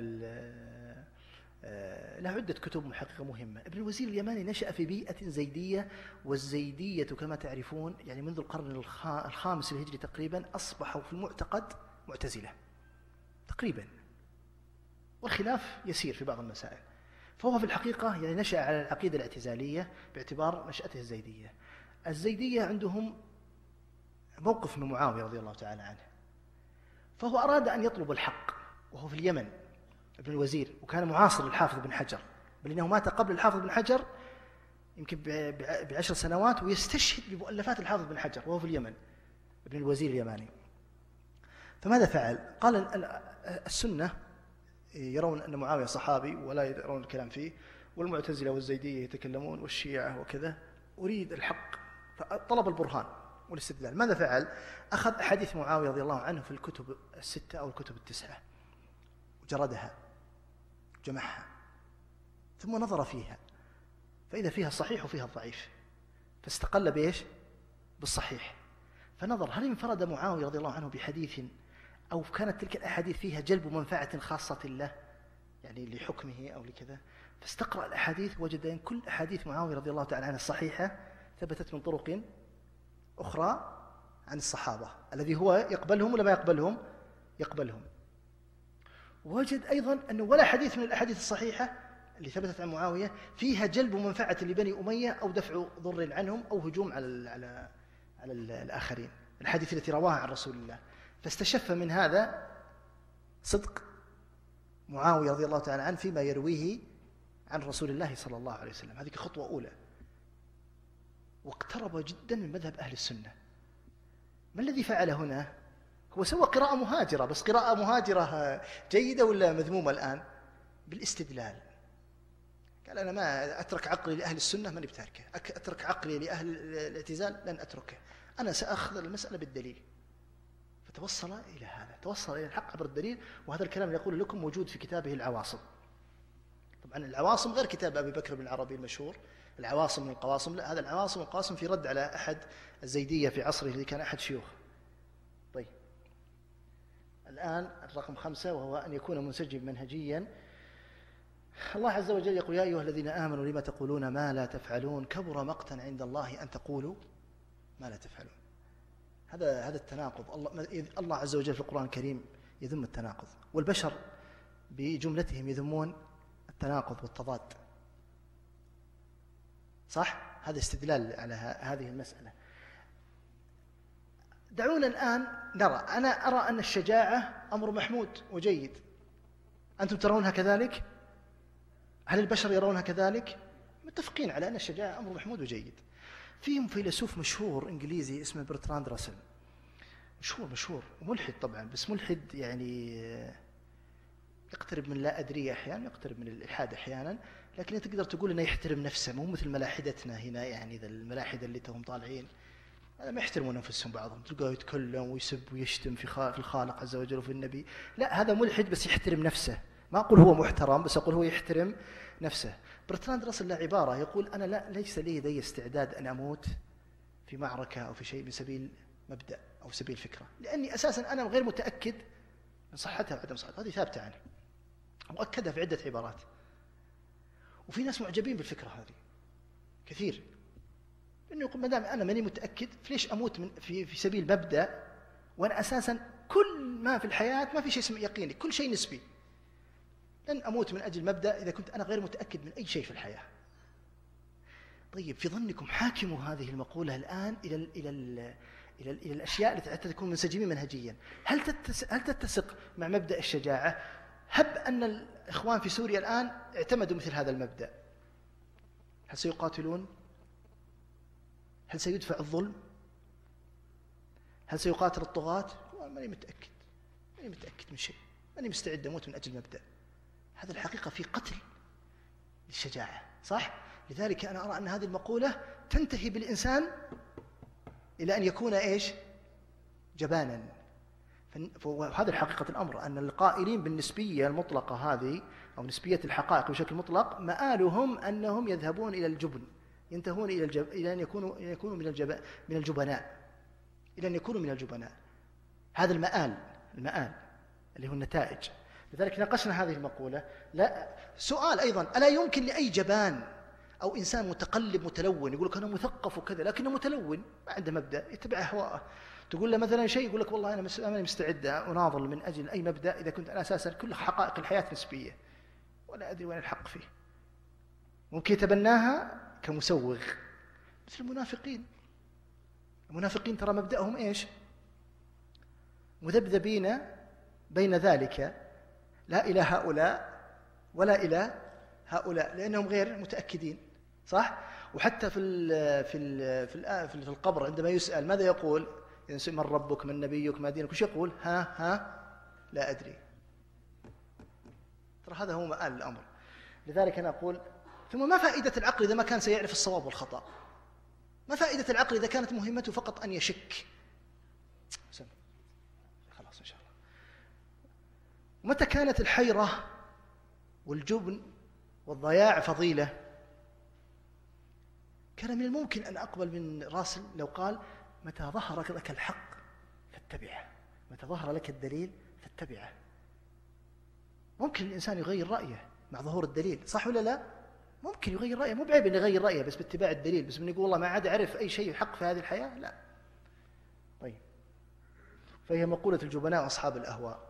له عدة كتب محققة مهمة. ابن الوزير اليماني نشأ في بيئة زيدية، والزيدية كما تعرفون يعني منذ القرن الخامس الهجري تقريبا أصبحوا في المعتقد معتزلة تقريبا، والخلاف يسير في بعض المسائل. فهو في الحقيقة يعني نشأ على العقيدة الاعتزالية باعتبار نشأته الزيدية. الزيدية عندهم موقف من معاوية رضي الله تعالى عنه، فهو أراد أن يطلب الحق وهو في اليمن ابن الوزير، وكان معاصر للحافظ بن حجر، بل إنه مات قبل الحافظ بن حجر يمكن بعشر سنوات، ويستشهد بمؤلفات الحافظ بن حجر وهو في اليمن ابن الوزير اليماني. فماذا فعل؟ قال: السنة يرون أن معاوية صحابي ولا يرون الكلام فيه، والمعتزلة والزيدية يتكلمون والشيعة وكذا، أريد الحق. فطلب البرهان والاستدلال. ماذا فعل؟ أخذ أحاديث معاوية رضي الله عنه في الكتب الستة أو الكتب التسعة وجردها جمعها، ثم نظر فيها فإذا فيها الصحيح وفيها الضعيف، فاستقل بإيش؟ بالصحيح. فنظر هل انفرد معاوية رضي الله عنه بحديث أو كانت تلك الأحاديث فيها جلب منفعة خاصة له، يعني لحكمه أو لكذا. فاستقرأ الأحاديث وجد أن كل أحاديث معاوية رضي الله تعالى عنه الصحيحة ثبتت من طرق أخرى عن الصحابة، الذي هو يقبلهم ولا ما يقبلهم؟ يقبلهم. ووجد أيضا أنه ولا حديث من الأحاديث الصحيحة اللي ثبتت عن معاوية فيها جلب منفعة لبني أمية أو دفع ضر عنهم أو هجوم على على على الآخرين، الحديث التي رواها عن رسول الله. فاستشف من هذا صدق معاوية رضي الله تعالى عنه فيما يرويه عن رسول الله صلى الله عليه وسلم. هذه خطوة أولى، واقترب جدا من مذهب أهل السنة. ما الذي فعل هنا؟ هو سوى قراءة مهاجرة، بس قراءة مهاجرة جيدة ولا مذمومة الآن؟ بالاستدلال. قال أنا ما أترك عقلي لأهل السنة ماني بتاركه، أترك عقلي لأهل الاعتزال لن أتركه، أنا سأخذ المسألة بالدليل. فتوصل إلى هذا، توصل إلى الحق عبر الدليل. وهذا الكلام اللي أقول لكم موجود في كتابه العواصم. طبعا العواصم غير كتاب أبي بكر بن العربي المشهور، العواصم من القواصم، لا، هذا العواصم والقواصم في رد على أحد الزيدية في عصره اللي كان أحد شيوخ. طيب الآن الرقم خمسة، وهو أن يكون منسجم منهجيا. الله عز وجل يقول يا أيها الذين آمنوا لما تقولون ما لا تفعلون كبر مقتا عند الله أن تقولوا ما لا تفعلون. هذا هذا التناقض. الله الله عز وجل في القرآن الكريم يذم التناقض، والبشر بجملتهم يذمون التناقض والتضاد. صح؟ هذا استدلال على هذه المسألة. دعونا الآن نرى، أنا أرى أن الشجاعة أمر محمود وجيد. أنتم ترونها كذلك؟ هل البشر يرونها كذلك؟ متفقين على أن الشجاعة أمر محمود وجيد. فيهم فيلسوف مشهور إنجليزي اسمه برتراند راسل، مشهور مشهور وملحد طبعا، بس ملحد يعني يقترب من لا أدري أحيانا، يقترب من الإلحاد أحيانا، لكن تقدر تقول أنه يحترم نفسه، مو مثل ملاحدتنا هنا. يعني ذا الملاحدة اللي توهم طالعين هذا ما يحترمون أنفسهم، بعضهم تلقاه يتكلم ويسب ويشتم في في الخالق عز وجل وفي النبي. لا، هذا ملحد بس يحترم نفسه. ما أقول هو محترم، بس أقول هو يحترم نفسه. برتراند راسل له عبارة يقول أنا لا ليس لي لدي استعداد أن أموت في معركة أو في شيء من سبيل مبدأ أو سبيل فكرة، لأني أساسا أنا غير متأكد من صحتها وعدم صحتها. هذه ثابتة عنه، مؤكدة في عدة عبارات. وفي ناس معجبين بالفكرة هذه كثير، إنه يقول ما دام أنا ماني متأكد فليش أموت من في في سبيل مبدأ، وأنا أساسا كل ما في الحياة ما في شيء اسمه يقيني، كل شيء نسبي. لن أموت من أجل مبدأ إذا كنت أنا غير متأكد من أي شيء في الحياة. طيب في ظنكم حاكموا هذه المقولة الآن إلى ال إلى ال إلى, ال إلى الأشياء التي تكون منسجمين منهجيا. هل هل تتسق مع مبدأ الشجاعة؟ هب أن الإخوان في سوريا الآن اعتمدوا مثل هذا المبدأ، هل سيقاتلون؟ هل سيدفع الظلم؟ هل سيقاتل الطغاة؟ ماني متأكد، ماني متأكد من شيء، ماني مستعد أموت من أجل مبدأ. هذا الحقيقة في قتل للشجاعة، صح؟ لذلك أنا أرى أن هذه المقولة تنتهي بالإنسان إلى أن يكون إيش؟ جبانا. وهذا الحقيقة الأمر، أن القائلين بالنسبية المطلقة هذه أو نسبية الحقائق بشكل مطلق مآلهم أنهم يذهبون إلى الجبن، ينتهون إلى الجب... إلى أن يكونوا إلى يكونوا من الجب... من الجبناء، إلى أن يكونوا من الجبناء. هذا المآل، المآل اللي هو النتائج. لذلك ناقشنا هذه المقولة. لا سؤال أيضا، ألا يمكن لأي جبان أو إنسان متقلب متلون يقول لك أنا مثقف وكذا لكنه متلون ما عنده مبدأ يتبع أهواءه، تقول له مثلا شيء يقول لك والله أنا مستعد أناضل من أجل أي مبدأ إذا كنت أنا أساسا كل حقائق الحياة نسبية ولا أدري وين الحق فيه. ممكن يتبناها كمسوغ مثل المنافقين. المنافقين ترى مبدأهم إيش؟ مذبذبين بين ذلك، لا إلى هؤلاء ولا إلى هؤلاء، لأنهم غير متأكدين، صح؟ وحتى في ال في ال في, ال في القبر عندما يسأل ماذا يقول؟ من ربك، من نبيك، ما دينك، وش يقول؟ ها ها لا أدري. ترى هذا هو مآل الأمر. لذلك أنا أقول ثم ما فائدة العقل إذا ما كان سيعرف الصواب والخطأ؟ ما فائدة العقل إذا كانت مهمته فقط أن يشك؟ خلاص إن شاء الله. متى كانت الحيرة والجبن والضياع فضيلة؟ كان من الممكن أن أقبل من راسل لو قال متى ظهر لك الحق فاتبعه، متى ظهر لك الدليل فاتبعه. ممكن الإنسان يغير رأيه مع ظهور الدليل، صح ولا لا؟ ممكن يغير رأيه، مو بعيب أن يغير رأيه بس باتباع الدليل، بس من يقول والله ما عاد أعرف أي شيء حق في هذه الحياة، لا. طيب، فهي مقولة الجبناء أصحاب الأهواء.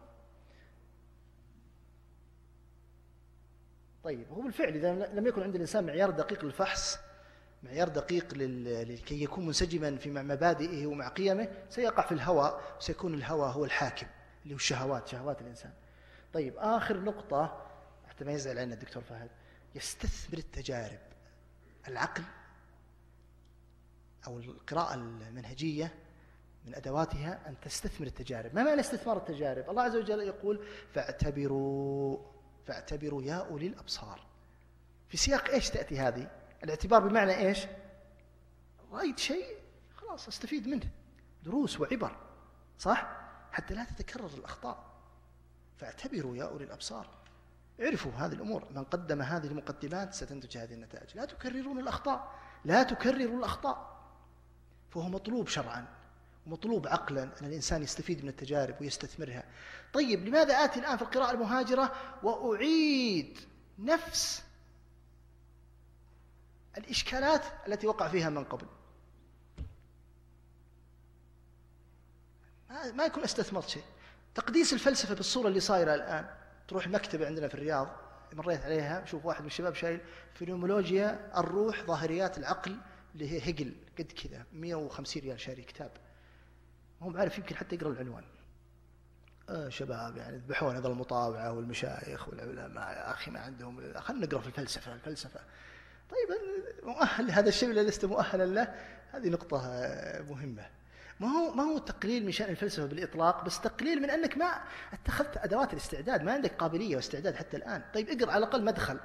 طيب، هو بالفعل إذا لم يكن عند الإنسان معيار دقيق للفحص، معيار دقيق لكي يكون منسجما في مبادئه ومع قيمه، سيقع في الهوى، وسيكون الهوى هو الحاكم اللي هو الشهوات، شهوات الإنسان. طيب، آخر نقطة حتى ما يزعل عنا الدكتور فهد، يستثمر التجارب. العقل أو القراءة المنهجية من أدواتها أن تستثمر التجارب. ما معنى استثمار التجارب؟ الله عز وجل يقول فاعتبروا فاعتبروا يا أولي الأبصار. في سياق إيش تأتي هذه؟ الاعتبار بمعنى إيش؟ رأيت شيء خلاص استفيد منه، دروس وعبر، صح؟ حتى لا تتكرر الأخطاء. فاعتبروا يا أولي الأبصار، اعرفوا هذه الأمور، من قدم هذه المقدمات ستنتج هذه النتائج. لا تكررون الأخطاء، لا تكرروا الأخطاء. فهو مطلوب شرعا ومطلوب عقلا أن الإنسان يستفيد من التجارب ويستثمرها. طيب، لماذا آتي الآن في القراءة المهاجرة وأعيد نفس الإشكالات التي وقع فيها من قبل؟ ما يكون استثمرت شيء. تقديس الفلسفة بالصورة اللي صايرة الآن، تروح المكتبة عندنا في الرياض مريت عليها، شوف واحد من الشباب شايل فينومولوجيا الروح ظاهريات العقل اللي هي هيجل، قد كذا مئة وخمسين ريال شاري كتاب، هم عارف يمكن حتى يقرأ العنوان. آه شباب يعني يذبحون هذا المطاوعة والمشايخ والعلماء، يا أخي ما عندهم، خلنا نقرأ في الفلسفة. الفلسفة طيب، مؤهل لهذا الشيء ولا لست مؤهلا له؟ هذه نقطة مهمة. ما هو ما هو تقليل من شأن الفلسفة بالإطلاق، بس تقليل من أنك ما اتخذت أدوات الاستعداد، ما عندك قابلية واستعداد حتى الآن. طيب، اقرأ على الأقل مدخل،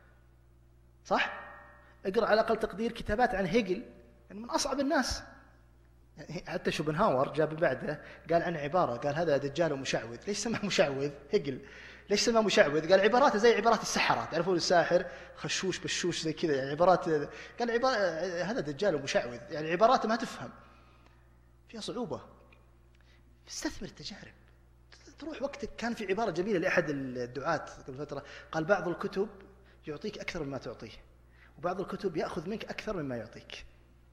صح؟ اقرأ على الأقل تقدير كتابات عن هيجل، يعني من أصعب الناس. يعني حتى شوبنهاور جاب بعده قال عنه عبارة، قال هذا دجال مشعوذ. ليش سماه مشعوذ هيجل؟ ليش سماه مشعوذ؟ قال عباراته زي عبارات السحرة، تعرفون الساحر خشوش بشوش زي كذا، يعني عبارات، قال عبارة هذا دجال مشعوذ، يعني عباراته ما تفهم، فيها صعوبة. استثمر التجارب. تروح وقتك. كان في عبارة جميلة لأحد الدعاة قبل فترة، قال بعض الكتب يعطيك أكثر مما تعطيه، وبعض الكتب يأخذ منك أكثر مما يعطيك.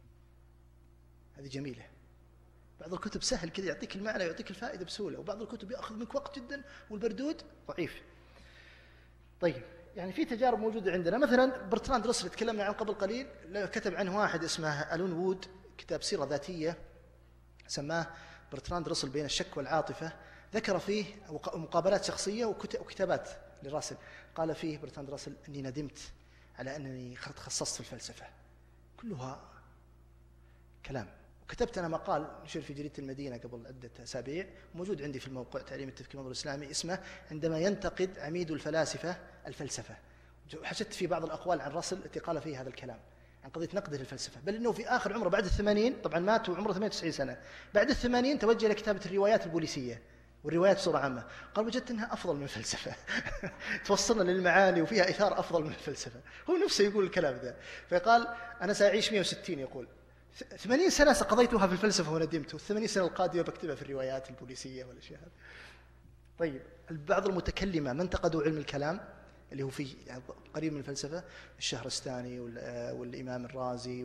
هذه جميلة. بعض الكتب سهل كذا يعطيك المعنى ويعطيك الفائدة بسهولة، وبعض الكتب يأخذ منك وقت جدا والبردود ضعيف. طيب، يعني في تجارب موجودة عندنا، مثلا برتراند راسل تكلمنا عنه قبل قليل، كتب عنه واحد اسمه ألون وود كتاب سيرة ذاتية، سماه برتراند راسل بين الشك والعاطفة. ذكر فيه مقابلات شخصية وكتابات لراسل. قال فيه برتراند راسل أني ندمت على أنني تخصصت في الفلسفة، كلها كلام. وكتبت أنا مقال نشر في جريدة المدينة قبل عدة أسابيع، موجود عندي في الموقع تعليم التفكير المنظور الإسلامي، اسمه عندما ينتقد عميد الفلاسفة الفلسفة. حشدت في بعض الأقوال عن راسل التي قال فيه هذا الكلام عن قضية نقده للفلسفة، بل أنه في آخر عمره بعد الثمانين، طبعا مات وعمره ثمانية وتسعين سنة، بعد الثمانين توجه لكتابة الروايات البوليسية والروايات بصورة عامة. قال وجدت أنها أفضل من الفلسفة توصلنا للمعاني وفيها إثارة أفضل من الفلسفة. هو نفسه يقول الكلام ذا. فقال أنا سأعيش مئة وستين، يقول ثمانين سنة قضيتها في الفلسفة وندمت، والثمانين سنة القادمة بكتبها في الروايات البوليسية والأشياء هذه. طيب، بعض المتكلمة من انتقدوا علم الكلام اللي هو فيه يعني قريب من الفلسفة، الشهرستاني والإمام الرازي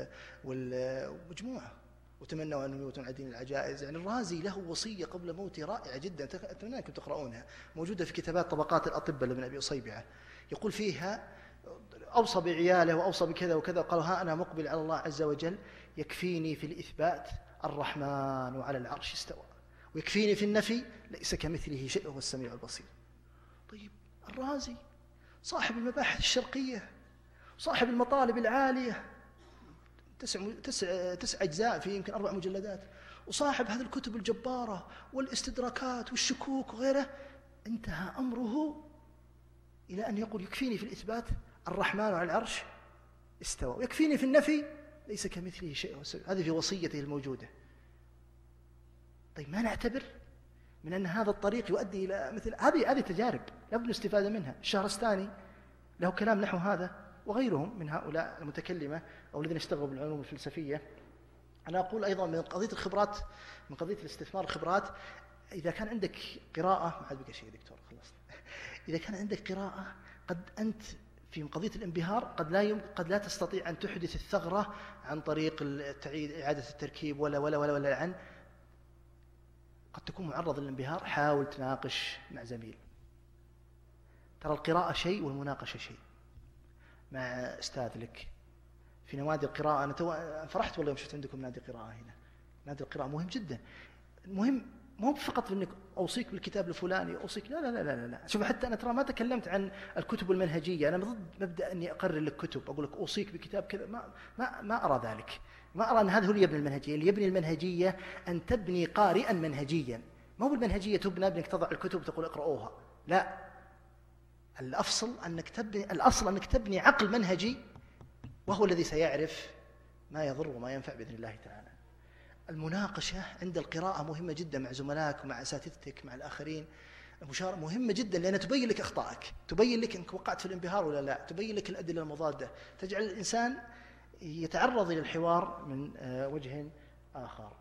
والمجموعة، وتمنوا أن يموتون عديم العجائز. يعني الرازي له وصية قبل موته رائعة جدا، أتمنى أنكم تقرؤونها، موجودة في كتابات طبقات الأطباء لابن أبي أصيبعة. يقول فيها أوصى بعياله وأوصى بكذا وكذا، قالوا ها أنا مقبل على الله عز وجل، يكفيني في الإثبات الرحمن وعلى العرش استوى، ويكفيني في النفي ليس كمثله شيء وهو السميع البصير. طيب، الرازي صاحب المباحث الشرقية، صاحب المطالب العالية، تسع, تسع, تسع أجزاء في يمكن أربع مجلدات، وصاحب هذه الكتب الجبارة والاستدراكات والشكوك وغيره، انتهى أمره إلى أن يقول يكفيني في الإثبات الرحمن على العرش استوى، ويكفيني في النفي ليس كمثله شيء. هذه في وصيته الموجودة. طيب، ما نعتبر من أن هذا الطريق يؤدي إلى مثل هذه هذه تجارب لابد الاستفادة منها. الشهرستاني له كلام نحو هذا، وغيرهم من هؤلاء المتكلمة أو الذين اشتغلوا بالعلوم الفلسفية. أنا أقول أيضا من قضية الخبرات، من قضية الاستثمار الخبرات، إذا كان عندك قراءة، ما عاد بقى شيء دكتور خلصت، إذا كان عندك قراءة قد أنت في قضية الانبهار قد لا يمكن قد لا تستطيع أن تحدث الثغرة عن طريق تعيد إعادة التركيب ولا ولا ولا ولا عن قد تكون معرض للانبهار. حاول تناقش مع زميل. ترى القراءة شيء والمناقشة شيء. مع أستاذ لك في نوادي القراءة، أنا تو فرحت والله يوم شفت عندكم نادي قراءة هنا. نادي القراءة مهم جدا. المهم مو فقط في انك اوصيك بالكتاب الفلاني اوصيك، لا لا لا لا لا شوف، حتى انا ترى ما تكلمت عن الكتب المنهجيه، انا ضد مبدا اني اقرر لك كتب اقول لك اوصيك بكتاب كذا، ما ما ما ارى ذلك. ما ارى ان هذا هو اللي يبني المنهجيه. اللي يبني المنهجيه ان تبني قارئا منهجيا، ما هو بالمنهجيه تبنى بانك تضع الكتب وتقول اقرأوها، لا. الافصل انك تبني الاصل انك تبني عقل منهجي، وهو الذي سيعرف ما يضر وما ينفع باذن الله تعالى. المناقشة عند القراءة مهمة جدا مع زملائك ومع أساتذتك مع الآخرين. المشاركة مهمة جدا لأنها تبين لك أخطائك، تبين لك أنك وقعت في الانبهار ولا لا، تبين لك الأدلة المضادة، تجعل الإنسان يتعرض إلى الحوار من وجه آخر.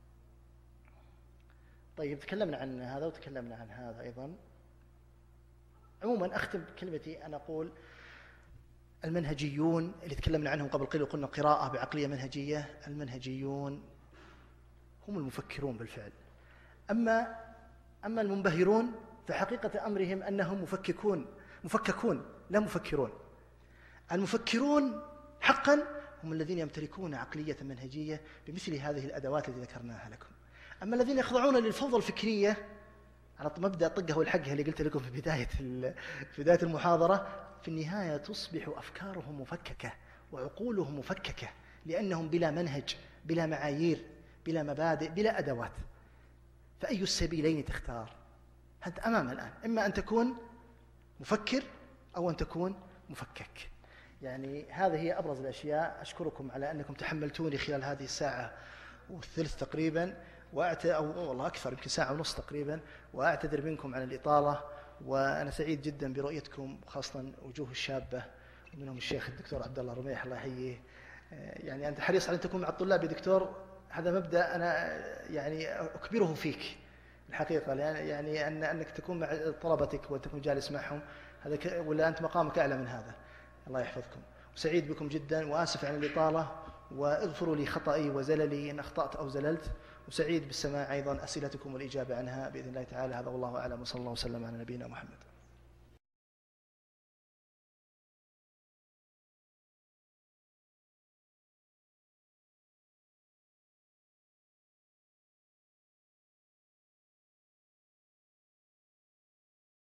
طيب تكلمنا عن هذا وتكلمنا عن هذا أيضا. عموما أختم كلمتي أنا أقول المنهجيون اللي تكلمنا عنهم قبل قليل وقلنا قراءة بعقلية منهجية، المنهجيون هم المفكرون بالفعل. أما أما المنبهرون فحقيقة أمرهم أنهم مفككون مفككون لا مفكرون. المفكرون حقا هم الذين يمتلكون عقلية منهجية بمثل هذه الأدوات التي ذكرناها لكم. أما الذين يخضعون للفوضى الفكرية على مبدأ طقه والحقه اللي قلت لكم في بداية في بداية المحاضرة، في النهاية تصبح أفكارهم مفككة وعقولهم مفككة، لأنهم بلا منهج، بلا معايير، بلا مبادئ، بلا أدوات. فأي السبيلين تختار؟ أنت أمام الآن، إما أن تكون مفكر أو أن تكون مفكك. يعني هذه هي أبرز الأشياء. أشكركم على أنكم تحملتوني خلال هذه الساعة والثلث تقريبا، وأعت... أو والله أكثر، يمكن ساعة ونص تقريبا، وأعتذر منكم عن الإطالة. وأنا سعيد جدا برؤيتكم، خاصة وجوه الشابة، منهم الشيخ الدكتور عبد الله رميح الله يحييه. يعني أنت حريص على أن تكون مع الطلاب يا دكتور، هذا مبدأ أنا يعني أكبره فيك الحقيقة، يعني أن أنك تكون مع طلبتك وتكون جالس معهم، هذا ك... ولا أنت مقامك أعلى من هذا. الله يحفظكم. وسعيد بكم جدا، وآسف عن الإطالة، واغفروا لي خطأي وزللي إن أخطأت أو زللت. وسعيد بالسماع أيضا أسئلتكم والإجابة عنها بإذن الله تعالى. هذا والله أعلم، وصلى الله وسلم على نبينا محمد.